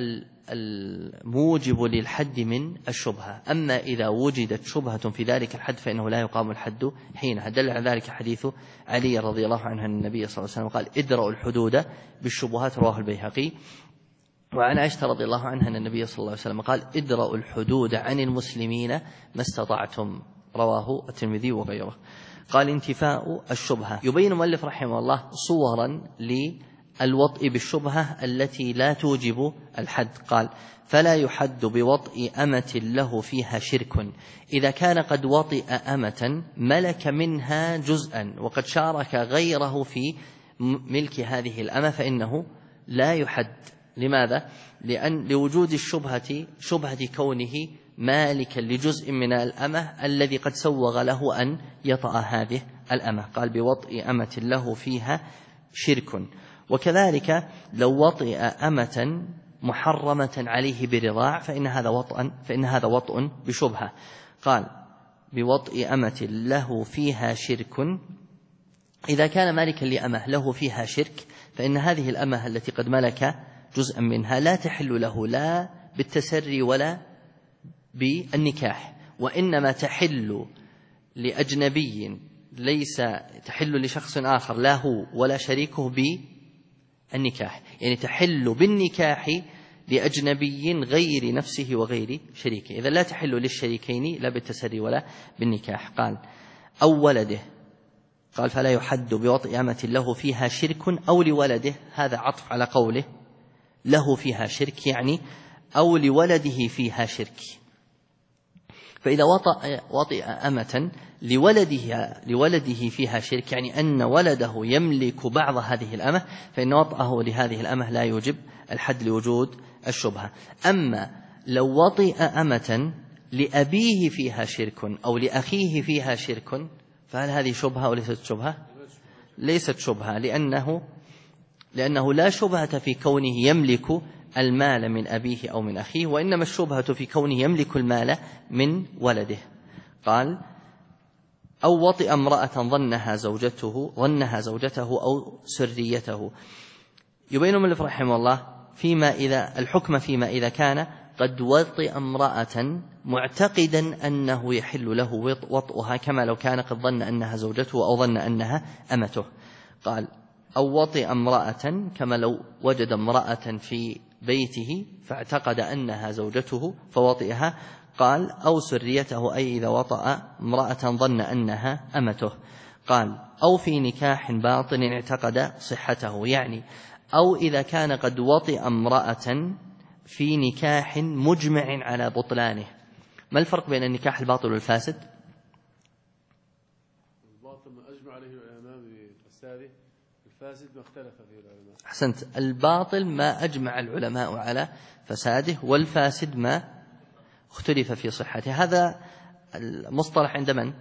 الموجب للحد من الشبهة. أما إذا وجدت شبهة في ذلك الحد فإنه لا يقام الحد حينها. دل على ذلك حديث علي رضي الله عنه أن النبي صلى الله عليه وسلم قال ادرأوا الحدود بالشبهات، رواه البيهقي. وعن عائشة رضي الله عنها أن النبي صلى الله عليه وسلم قال ادرأوا الحدود عن المسلمين ما استطعتم، رواه الترمذي وغيره. قال انتفاء الشبهة. يبين المؤلف رحمه الله صورا للوطء بالشبهة التي لا توجب الحد. قال فلا يحد بوطء أمة له فيها شرك إذا كان قد وطئ أمة ملك منها جزءا وقد شارك غيره في ملك هذه الأمة فإنه لا يحد. لماذا؟ لأن لوجود شبهة كونه مالكا لجزء من الأمة الذي قد سوغ له أن يطأ هذه الأمة. قال بوطئ أمة له فيها شرك. وكذلك لو وطئ أمة محرمة عليه برضاع فإن هذا وطء بشبهة. قال بوطئ أمة له فيها شرك إذا كان مالكا لأمة له فيها شرك فإن هذه الأمة التي قد ملك جزءا منها لا تحل له لا بالتسري ولا بالنكاح، وإنما تحل لأجنبي ليس تحل لشخص آخر لا هو ولا شريكه بالنكاح. يعني تحل بالنكاح لأجنبي غير نفسه وغير شريكه، إذا لا تحل للشريكين لا بالتسري ولا بالنكاح. قال أو ولده. قال فلا يحد بوطئ أمة له فيها شرك أو لولده. هذا عطف على قوله له فيها شرك، يعني أو لولده فيها شرك. فإذا وطئ أمة لولده فيها شرك يعني أن ولده يملك بعض هذه الأمة فإن وطئه لهذه الأمة لا يوجب الحد لوجود الشبهة. أما لو وطئ أمة لأبيه فيها شرك أو لأخيه فيها شرك فهل هذه شبهة أو ليست شبهة؟ ليست شبهة، لأنه لا شبهة في كونه يملك المال من أبيه أو من أخيه، وإنما الشبهة في كونه يملك المال من ولده. قال أو وطئ امرأة ظنها زوجته أو سريته. يبين المؤلف رحمه الله الحكم فيما إذا كان قد وطئ امرأة معتقدا أنه يحل له وطئها كما لو كان قد ظن أنها زوجته أو ظن أنها أمته. قال أو وطئ امرأة كما لو وجد امرأة في بيته فاعتقد أنها زوجته فوطئها. قال أو سريته أي إذا وطأ امرأة ظن أنها أمته. قال أو في نكاح باطن اعتقد صحته، يعني أو إذا كان قد وطئ امرأة في نكاح مجمع على بطلانه. ما الفرق بين النكاح الباطل والفاسد؟ الباطل ما أجمع عليه العلماء بفساده، الفاسد ما اختلف فيه العلماء. أحسنت، الباطل ما أجمع العلماء على فساده، والفاسد ما اختلف في صحته. هذا المصطلح عند من؟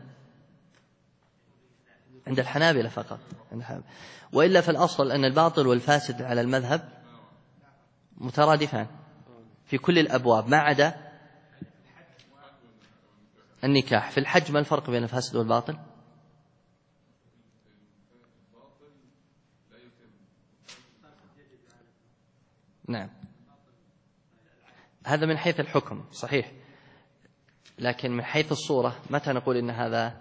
عند الحنابلة فقط. وإلا فالأصل أن الباطل والفاسد على المذهب مترادفان في كل الأبواب ما عدا النكاح. في الحج ما الفرق بين الفاسد والباطل؟ نعم، هذا من حيث الحكم صحيح، لكن من حيث الصورة متى نقول إن هذا؟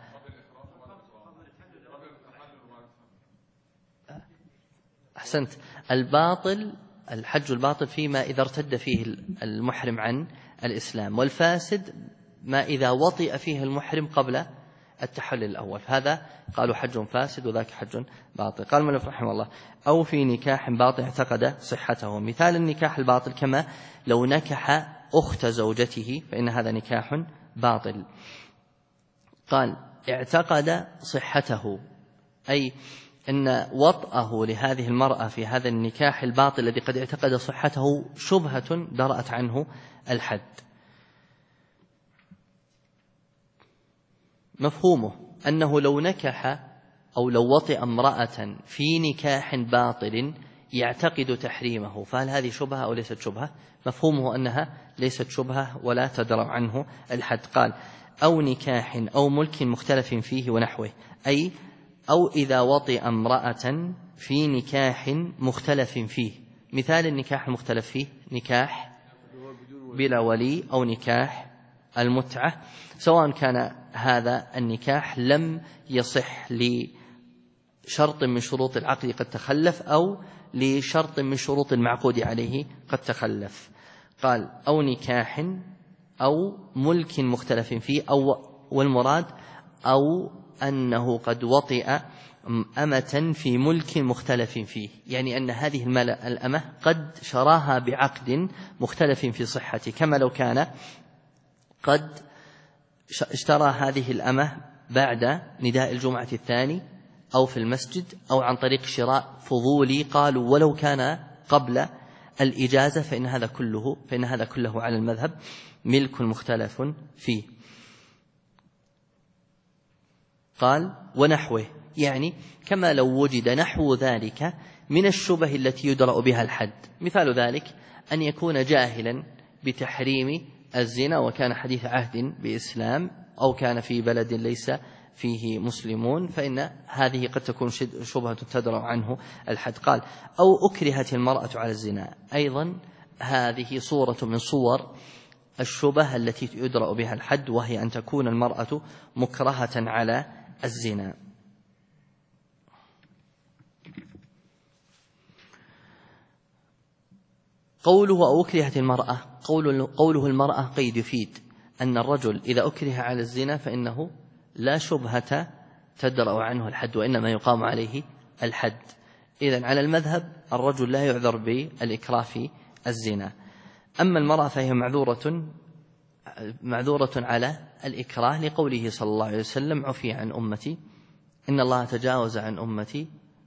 أحسنت، الباطل الحج الباطل فيما إذا ارتد فيه المحرم عن الإسلام، والفاسد ما إذا وطئ فيه المحرم قبل التحلل الأول، هذا قالوا حج فاسد وذاك حج باطل. قال المؤلف رحمه الله أو في نكاح باطل اعتقد صحته. مثال النكاح الباطل كما لو نكح أخت زوجته فإن هذا نكاح باطل. قال اعتقد صحته أي أن وطأه لهذه المرأة في هذا النكاح الباطل الذي قد اعتقد صحته شبهة درأت عنه الحد. مفهومه أنه لو نكح أو لو وطئ امرأة في نكاح باطل يعتقد تحريمه، فهل هذه شبهة أو ليست شبهة؟ مفهومه أنها ليست شبهة ولا تدرأ عنه الحد. قال أو نكاح أو ملك مختلف فيه ونحوه، أي أو إذا وطئ امرأة في نكاح مختلف فيه. مثال النكاح المختلف فيه نكاح بلا ولي أو نكاح المتعة، سواء كان هذا النكاح لم يصح لشرط من شروط العقد قد تخلف أو لشرط من شروط المعقود عليه قد تخلف. قال أو نكاح أو ملك مختلف فيه، أو والمراد أو أنه قد وطئ أمة في ملك مختلف فيه، يعني أن هذه الأمة قد شراها بعقد مختلف في صحته، كما لو كان قد اشترى هذه الأمة بعد نداء الجمعة الثاني أو في المسجد أو عن طريق شراء فضولي، قالوا ولو كان قبل الإجازة فإن هذا كله على المذهب ملك مختلف فيه. قال ونحوه، يعني كما لو وجد نحو ذلك من الشبه التي يدرأ بها الحد. مثال ذلك أن يكون جاهلا بتحريم الزنا وكان حديث عهد بإسلام، أو كان في بلد ليس فيه مسلمون، فإن هذه قد تكون شبهة تدرأ عنه الحد. قال أو أكرهت المرأة على الزنا، أيضا هذه صورة من صور الشبه التي يدرأ بها الحد، وهي أن تكون المرأة مكرهة على الزنا. قوله أو أكرهت المرأة، قوله المرأة قيد يفيد أن الرجل إذا أكره على الزنا فإنه لا شبهة تدرأ عنه الحد، وإنما يقام عليه الحد. إذن على المذهب الرجل لا يعذر بالإكراه في الزنا، أما المرأة فهي معذورة على الإكراه، لقوله صلى الله عليه وسلم عفي عن أمتي، إن الله تجاوز عن أمتي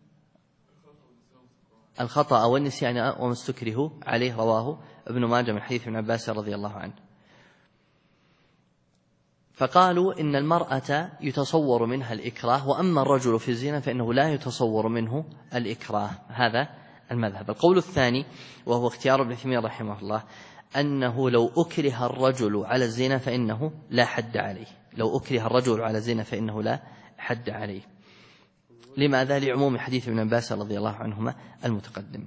الخطأ والنسيان وما استكرهوا عليه، رواه ابن ماجه من حديث ابن عباس رضي الله عنه. فقالوا إن المرأة يتصور منها الإكراه، وأما الرجل في الزنا فإنه لا يتصور منه الإكراه. هذا المذهب. القول الثاني وهو اختيار ابن تيمية رحمه الله أنه لو أكره الرجل على الزنا فإنه لا حد عليه، لو أكره الرجل على الزنا فإنه لا حد عليه. لماذا؟ لعموم حديث ابن عباس رضي الله عنهما المتقدم.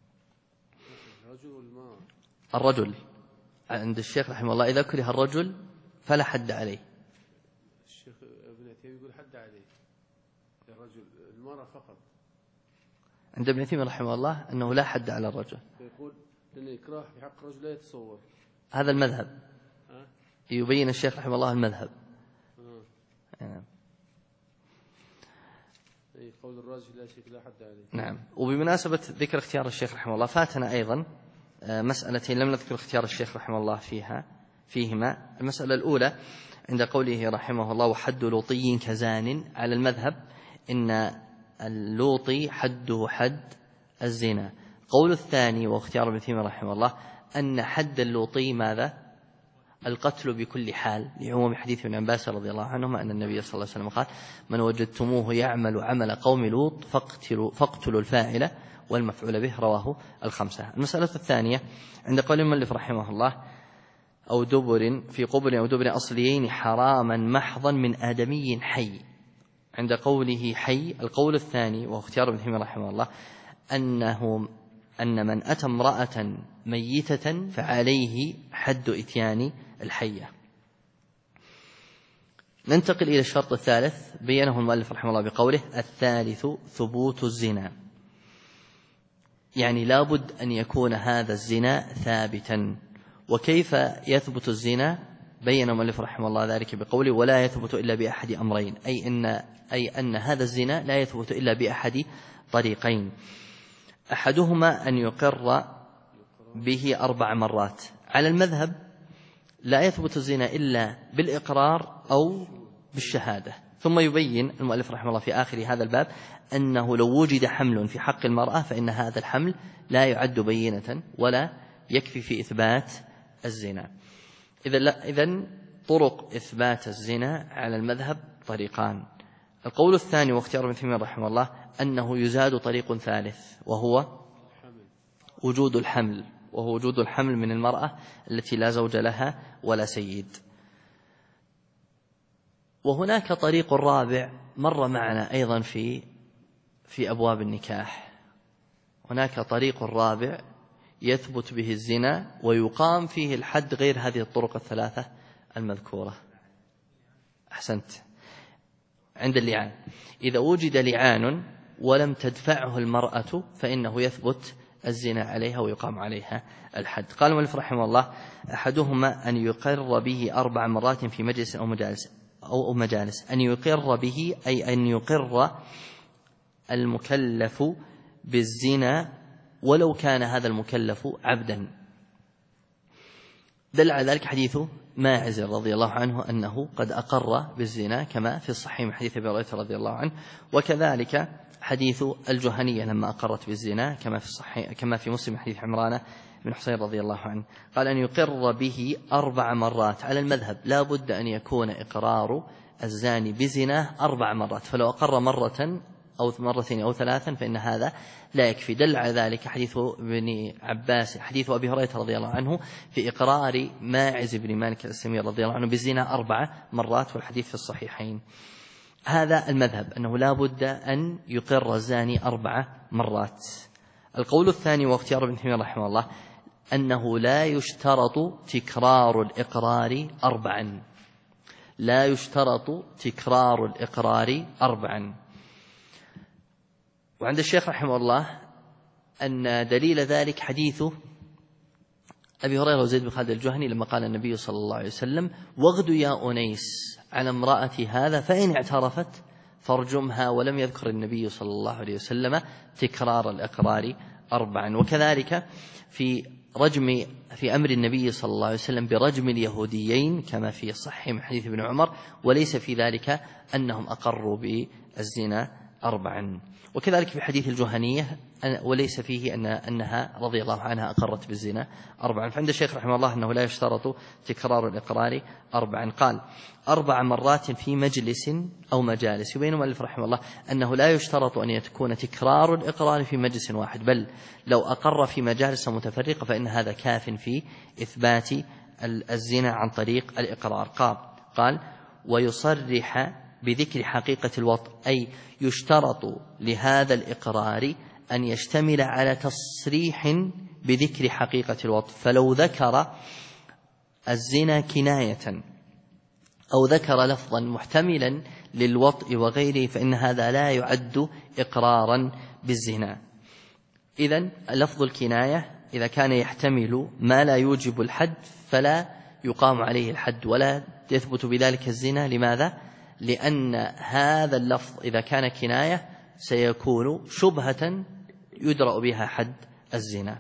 الرجل عند الشيخ رحمه الله إذا أكره الرجل فلا حد عليه. الشيخ ابن تيمية يقول حد عليه الرجل، المرأة فقط. عند ابن تيمية رحمه الله أنه لا حد على الرجل. يقول أن الإكراه في حق الرجل لا يتصور. هذا المذهب يبين الشيخ رحمه الله المذهب. قول الراجح لا شيء لا حد عليه. نعم. وبمناسبة ذكر اختيار الشيخ رحمه الله فاتنا أيضا مسألتين لم نذكر اختيار الشيخ رحمه الله فيهما. المسألة الأولى عند قوله رحمه الله وحد لوطي كزان، على المذهب إن اللوطي حده حد الزنا. قول الثاني واختيار ابن تيمية رحمه الله أن حد اللوطي ماذا؟ القتل بكل حال، لعموم حديث ابن عباس رضي الله عنهما أن النبي صلى الله عليه وسلم قال من وجدتموه يعمل عمل قوم لوط فاقتلوا الفاعل والمفعول به، رواه الخمسة. المسألة الثانية عند قول المؤلف رحمه الله أو دبر في قبر أو دبر أصليين حراما محضا من آدمي حي. عند قوله حي القول الثاني واختيار ابن تيمية رحمه الله أن من أتى امرأة ميتة فعليه حد إتيان الحية. ننتقل إلى الشرط الثالث بينه المؤلف رحمه الله بقوله الثالث ثبوت الزنا، يعني لابد أن يكون هذا الزنا ثابتا. وكيف يثبت الزنا؟ بين المؤلف رحمه الله ذلك بقوله ولا يثبت إلا بأحد أمرين، أي أن هذا الزنا لا يثبت إلا بأحد طريقين. أحدهما أن يقر به 4 مرات. على المذهب لا يثبت الزنا إلا بالإقرار أو بالشهادة. ثم يبين المؤلف رحمه الله في آخر هذا الباب أنه لو وجد حمل في حق المرأة فإن هذا الحمل لا يعد بينة ولا يكفي في إثبات الزنا. إذن طرق إثبات الزنا على المذهب طريقان. القول الثاني واختيار ابن تيمية رحمه الله أنه يزاد طريق ثالث وهو وجود الحمل، وهو وجود الحمل من المرأة التي لا زوج لها ولا سيد. وهناك طريق رابع مر معنا أيضا في أبواب النكاح. هناك طريق رابع يثبت به الزنا ويقام فيه الحد غير هذه الطرق الثلاثة المذكورة. أحسنت. عند اللعان إذا وجد لعان ولم تدفعه المرأة فإنه يثبت الزنا عليها ويقام عليها الحد. قال المؤلف رحمه الله أحدهما أن يقر به 4 مرات في مجلس أو مجالس. أن يقر به أي أن يقر المكلف بالزنا ولو كان هذا المكلف عبدا. دل على ذلك حديث ماعز رضي الله عنه أنه قد أقر بالزنا كما في الصحيح من حديث أبي هريرة رضي الله عنه، وكذلك حديث الجهنية لما أقرت بالزنا كما في الصحيح كما في مسلم حديث عمران بن حسين رضي الله عنه. قال أن يقر به 4 مرات. على المذهب لا بد أن يكون إقرار الزاني بزنا 4 مرات، فلو أقر مرة أو مرتين أو 3 فإن هذا لا يكفي. دل على ذلك حديث ابن عباس حديث أبي هريرة رضي الله عنه في إقرار ماعز بن مالك الأسلمي رضي الله عنه بالزنا 4 مرات، والحديث في الصحيحين. هذا المذهب أنه لا بد أن يقر الزاني 4 مرات. القول الثاني واختيار ابن تيمية رحمه الله أنه لا يشترط تكرار الإقرار 4، لا يشترط تكرار الإقرار 4. وعند الشيخ رحمه الله أن دليل ذلك حديث أبي هريرة وزيد بن خالد الجهني لما قال النبي صلى الله عليه وسلم واغدوا يا أنيس على امرأة هذا فإن اعترفت فارجمها، ولم يذكر النبي صلى الله عليه وسلم تكرار الإقرار 4. وكذلك في أمر النبي صلى الله عليه وسلم برجم اليهوديين كما في الصحيح من حديث ابن عمر، وليس في ذلك أنهم أقروا بالزنا 4. وكذلك في حديث الجهنية وليس فيه أنها رضي الله عنها أقرت بالزنا 4. فعند الشيخ رحمه الله أنه لا يشترط تكرار الإقرار 4. قال 4 مرات في مجلس أو مجالس. يبين المؤلف رحمه الله أنه لا يشترط أن يكون تكرار الإقرار في مجلس واحد، بل لو أقر في مجالس متفرقة فإن هذا كاف في إثبات الزنا عن طريق الإقرار. قال ويصرح بذكر حقيقة الوطء، أي يشترط لهذا الإقرار أن يشتمل على تصريح بذكر حقيقة الوطء، فلو ذكر الزنا كناية أو ذكر لفظا محتملا للوطء وغيره فإن هذا لا يعد إقرارا بالزنا. إذن لفظ الكناية إذا كان يحتمل ما لا يوجب الحد فلا يقام عليه الحد ولا يثبت بذلك الزنا. لماذا؟ لأن هذا اللفظ إذا كان كناية سيكون شبهة يدرأ بها حد الزنا.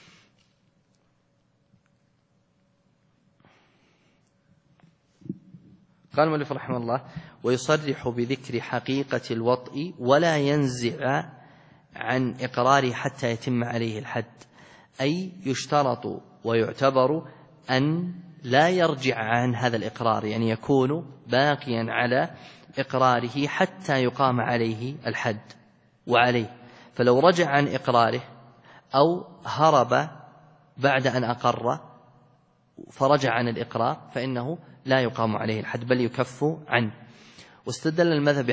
قال المؤلف رحمه الله: ويصرح بذكر حقيقة الوطء ولا ينزع عن إقراره حتى يتم عليه الحد، أي يشترط ويعتبر أن لا يرجع عن هذا الإقرار، يعني يكون باقيا على إقراره حتى يقام عليه الحد وعليه. فلو رجع عن إقراره أو هرب بعد أن أقر فرجع عن الإقرار فإنه لا يقام عليه الحد بل يكف عنه. واستدل المذهب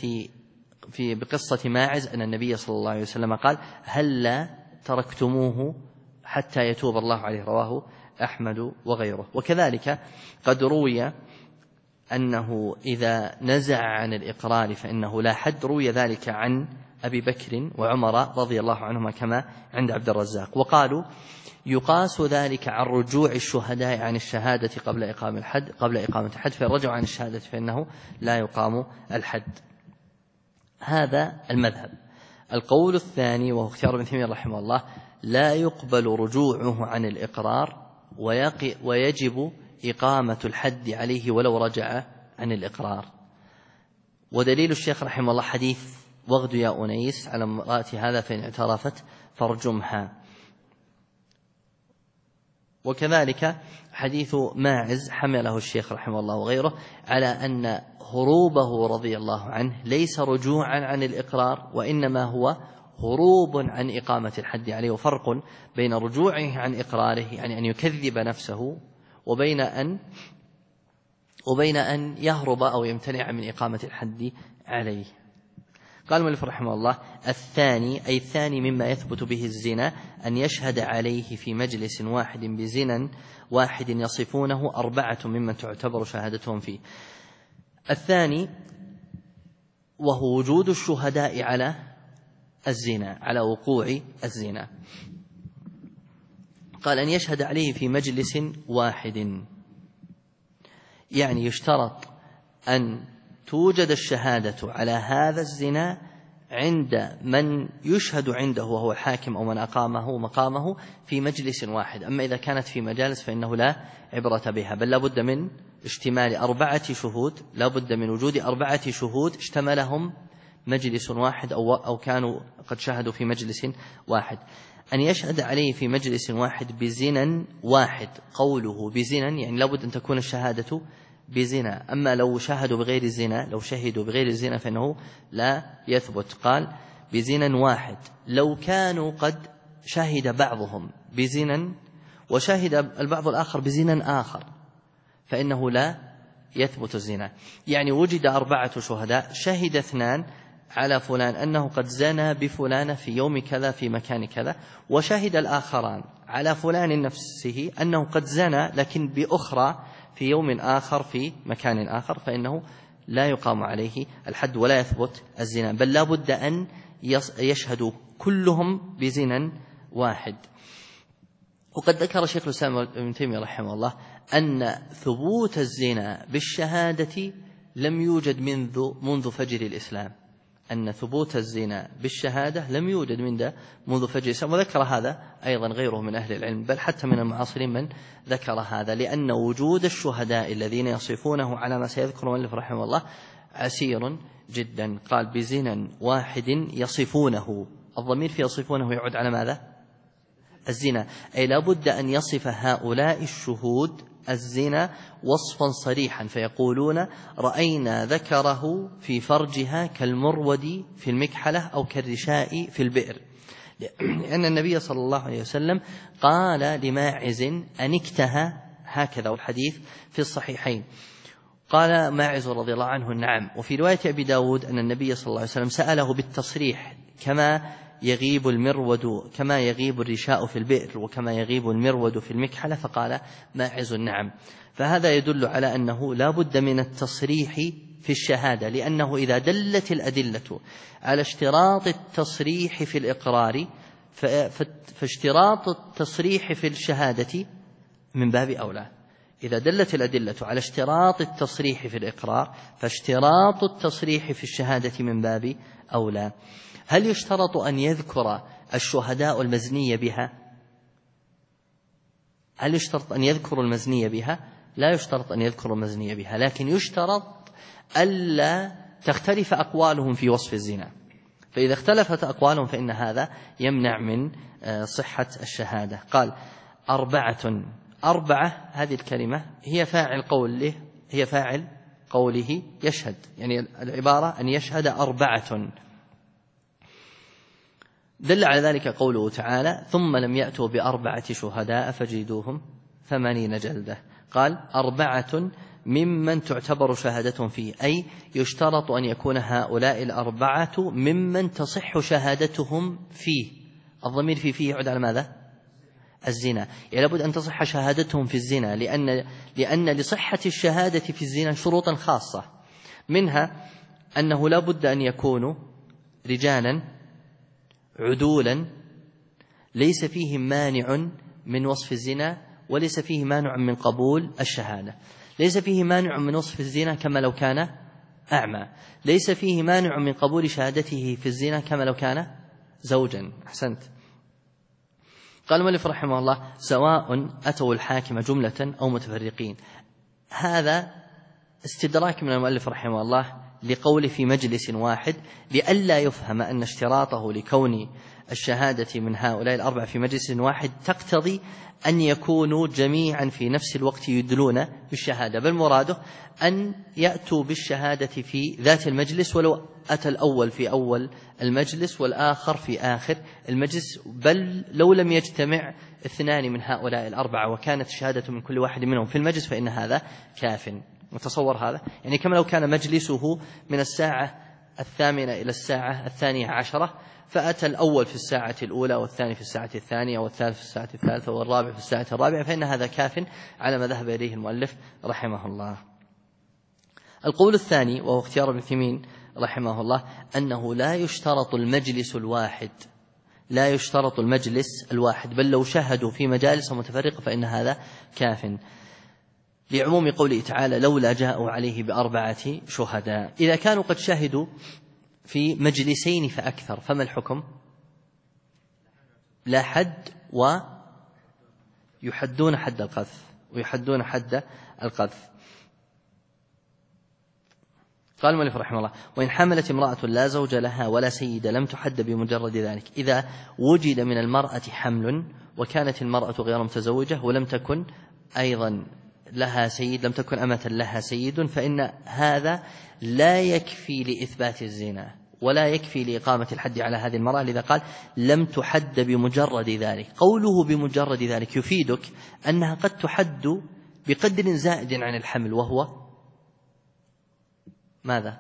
بقصة ماعز أن النبي صلى الله عليه وسلم قال: هل تركتموه حتى يتوب الله عليه، رواه أحمد وغيره. وكذلك قد روي أنه إذا نزع عن الإقرار فإنه لا حد، روي ذلك عن أبي بكر وعمر رضي الله عنهما كما عند عبد الرزاق. وقالوا يقاس ذلك عن رجوع الشهداء عن الشهادة قبل إقامة الحد، فإن رجعوا عن الشهادة فإنه لا يقام الحد. هذا المذهب. القول الثاني وهو اختيار ابن تيمية رحمه الله: لا يقبل رجوعه عن الإقرار ويجب إقامة الحد عليه ولو رجع عن الإقرار. ودليل الشيخ رحمه الله حديث: واغد يا أنيس على امرأة هذا فإن اعترفت فارجمها. وكذلك حديث ماعز حمله الشيخ رحمه الله وغيره على أن هروبه رضي الله عنه ليس رجوعا عن الإقرار وإنما هو هروب عن إقامة الحد عليه. وفرق بين رجوعه عن إقراره يعني أن يكذب نفسه وبين أن يهرب أو يمتنع من إقامة الحد عليه. قال المؤلف رحمه الله: الثاني مما يثبت به الزنا أن يشهد عليه في مجلس واحد بزنا واحد يصفونه 4 ممن تعتبر شهادتهم فيه. الثاني وهو وجود الشهداء على الزنا، على وقوع الزنا. قال أن يشهد عليه في مجلس واحد، يعني يشترط أن توجد الشهادة على هذا الزنا عند من يشهد عنده وهو الحاكم أو من أقامه مقامه في مجلس واحد. أما إذا كانت في مجالس فإنه لا عبرة بها، بل لا بد من اشتمال 4 شهود، لا بد من وجود 4 شهود اشتملهم مجلس واحد أو كانوا قد شهدوا في مجلس واحد. أن يشهد عليه في مجلس واحد بزنا واحد، قوله بزنا يعني لا بد أن تكون الشهادة بزنا. أما لو شهدوا بغير الزنا، لو شهدوا بغير الزنا فإنه لا يثبت. قال بزنا واحد. لو كانوا قد شهد بعضهم بزنا وشهد البعض الآخر بزنا آخر فإنه لا يثبت الزنا. يعني وجد 4 شهداء، شهد 2 على فلان أنه قد زنى بفلان في يوم كذا في مكان كذا، وشهد الآخران على فلان نفسه أنه قد زنى لكن بأخرى في يوم آخر في مكان آخر، فإنه لا يقام عليه الحد ولا يثبت الزنا، بل لا بد أن يشهدوا كلهم بزنا واحد. وقد ذكر شيخ الإسلام ابن تيمية رحمه الله أن ثبوت الزنا بالشهادة لم يوجد منذ فجر الإسلام، أن ثبوت الزنا بالشهادة لم يوجد منذ فجر الإسلام. وذكر هذا أيضا غيره من أهل العلم، بل حتى من المعاصرين من ذكر هذا، لأن وجود الشهداء الذين يصفونه على ما سيذكر المؤلف رحمه الله عسير جدا. قال بزنا واحد يصفونه، الضمير في يصفونه يعود على ماذا؟ الزنا، أي لا بد أن يصف هؤلاء الشهود الزنا وصفا صريحا، فيقولون رأينا ذكره في فرجها كالمرود في المكحلة أو كالرشاء في البئر، لأن النبي صلى الله عليه وسلم قال لماعز أنكتها هكذا، والحديث في الصحيحين. قال ماعز رضي الله عنه نعم. وفي رواية أبي داود أن النبي صلى الله عليه وسلم سأله بالتصريح كما يغيب المرود، كما يغيب الرشاء في البئر وكما يغيب المرود في المكحلة، فقال ماعز نعم. فهذا يدل على أنه لا بد من التصريح في الشهادة، لأنه إذا دلت الأدلة على اشتراط التصريح في الإقرار فاشتراط التصريح في الشهادة من باب أولى. إذا دلت الأدلة على اشتراط التصريح في الإقرار فاشتراط التصريح في الشهادة من باب أولى. هل يشترط أن يذكر الشهداء المزني بها؟ هل يشترط أن يذكروا المزني بها؟ لا يشترط أن يذكروا المزني بها، لكن يشترط ألا تختلف أقوالهم في وصف الزنا، فإذا اختلفت أقوالهم فإن هذا يمنع من صحة الشهادة. قال 4 هذه الكلمة هي فاعل قوله يشهد، يعني العبارة أن يشهد 4. دل على ذلك قوله تعالى ثم لم يأتوا ب4 شهداء فجلدوهم 80 جلدة. قال 4 ممن تعتبر شهادتهم فيه، أي يشترط أن يكون هؤلاء 4 ممن تصح شهادتهم فيه. الضمير فيه يعود على ماذا؟ الزنا، يعني لابد أن تصح شهادتهم في الزنا، لأن لصحة الشهادة في الزنا شروطا خاصة، منها أنه لا بد أن يكونوا رجالا عدولا ليس فيهم مانع من وصف الزنا وليس فيه مانع من قبول الشهادة. ليس فيه مانع من وصف الزنا كما لو كان أعمى، ليس فيه مانع من قبول شهادته في الزنا كما لو كان زوجا. أحسنت. قال المؤلف رحمه الله سواء أتوا الحاكم جملة أو متفرقين. هذا استدراك من المؤلف رحمه الله لقول في مجلس واحد، لئلا يفهم أن اشتراطه لكون الشهادة من هؤلاء 4 في مجلس واحد تقتضي أن يكونوا جميعا في نفس الوقت يدلون بالشهادة، بل مراده أن يأتوا بالشهادة في ذات المجلس، ولو أتى الأول في أول المجلس والآخر في آخر المجلس، بل لو لم يجتمع 2 من هؤلاء 4 وكانت الشهادة من كل واحد منهم في المجلس فإن هذا كاف. متصور هذا؟ يعني كما لو كان مجلسه من الساعة 8 إلى الساعة 12، فأتى الأول في الساعة الأولى والثاني في الساعة الثانية والثالث في الساعة الثالثة والرابع في الساعة الرابعة، فإن هذا كاف على ما ذهب إليه المؤلف رحمه الله. القول الثاني وهو اختيار ابن عثيمين رحمه الله أنه لا يشترط المجلس الواحد، لا يشترط المجلس الواحد، بل لو شهدوا في مجالس متفرقة فإن هذا كاف، لعموم قوله تعالى لولا جاءوا عليه ب4 شهداء. إذا كانوا قد شهدوا في مجلسين فأكثر فما الحكم؟ لا حد، ويحدون حد القذف، ويحدون حد القذف. قال المؤلف رحمه الله وإن حملت امرأة لا زوج لها ولا سيد لم تحد بمجرد ذلك. إذا وجد من المرأة حمل وكانت المرأة غير متزوجة ولم تكن أيضا لها سيد، لم تكن أمة لها سيد، فإن هذا لا يكفي لإثبات الزنا ولا يكفي لإقامة الحد على هذه المرأة، لذا قال لم تحد بمجرد ذلك. قوله بمجرد ذلك يفيدك أنها قد تحد بقدر زائد عن الحمل، وهو ماذا؟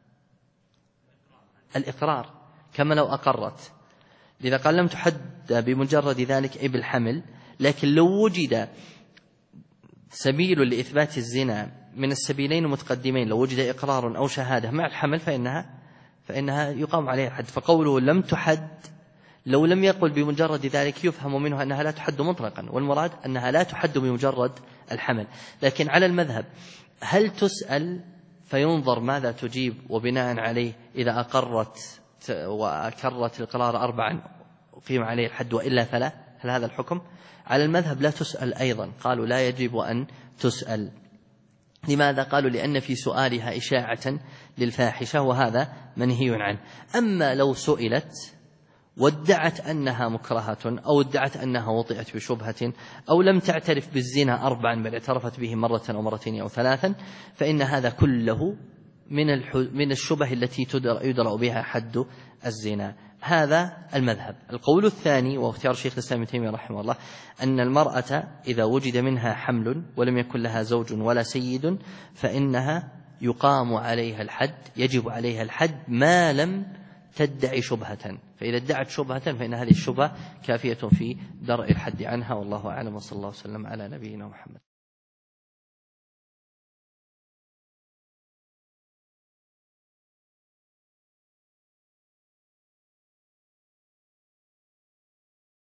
الإقرار، كما لو أقرت. لذا قال لم تحد بمجرد ذلك أي بالحمل، لكن لو وجد سبيل لإثبات الزنا من السبيلين المتقدمين، لو وجد إقرار أو شهادة مع الحمل فإنها يقام عليها الحد. فقوله لم تحد لو لم يقل بمجرد ذلك يفهم منه أنها لا تحد مطلقا، والمراد أنها لا تحد بمجرد الحمل. لكن على المذهب هل تسأل فينظر ماذا تجيب، وبناء عليه إذا أقرت وأكرت القرار 4 أقيم عليه الحد وإلا فلا؟ هل هذا الحكم؟ على المذهب لا تسأل أيضا، قالوا لا يجب أن تسأل. لماذا؟ قالوا لأن في سؤالها إشاعة للفاحشة وهذا منهي عنه. أما لو سئلت وادعت أنها مكرهة أو ادعت أنها وطئت بشبهة أو لم تعترف بالزنا 4 بل اعترفت به مرة أو مرتين أو 3، فإن هذا كله من الشبه التي يدرأ بها حد الزنا. هذا المذهب. القول الثاني واختيار شيخ الإسلام ابن تيمية رحمه الله أن المرأة إذا وجد منها حمل ولم يكن لها زوج ولا سيد فإنها يقام عليها الحد، يجب عليها الحد ما لم تدعي شبهة، فإذا ادعت شبهة فإن هذه الشبهة كافية في درء الحد عنها. والله أعلم، وصلى الله وسلم على نبينا محمد.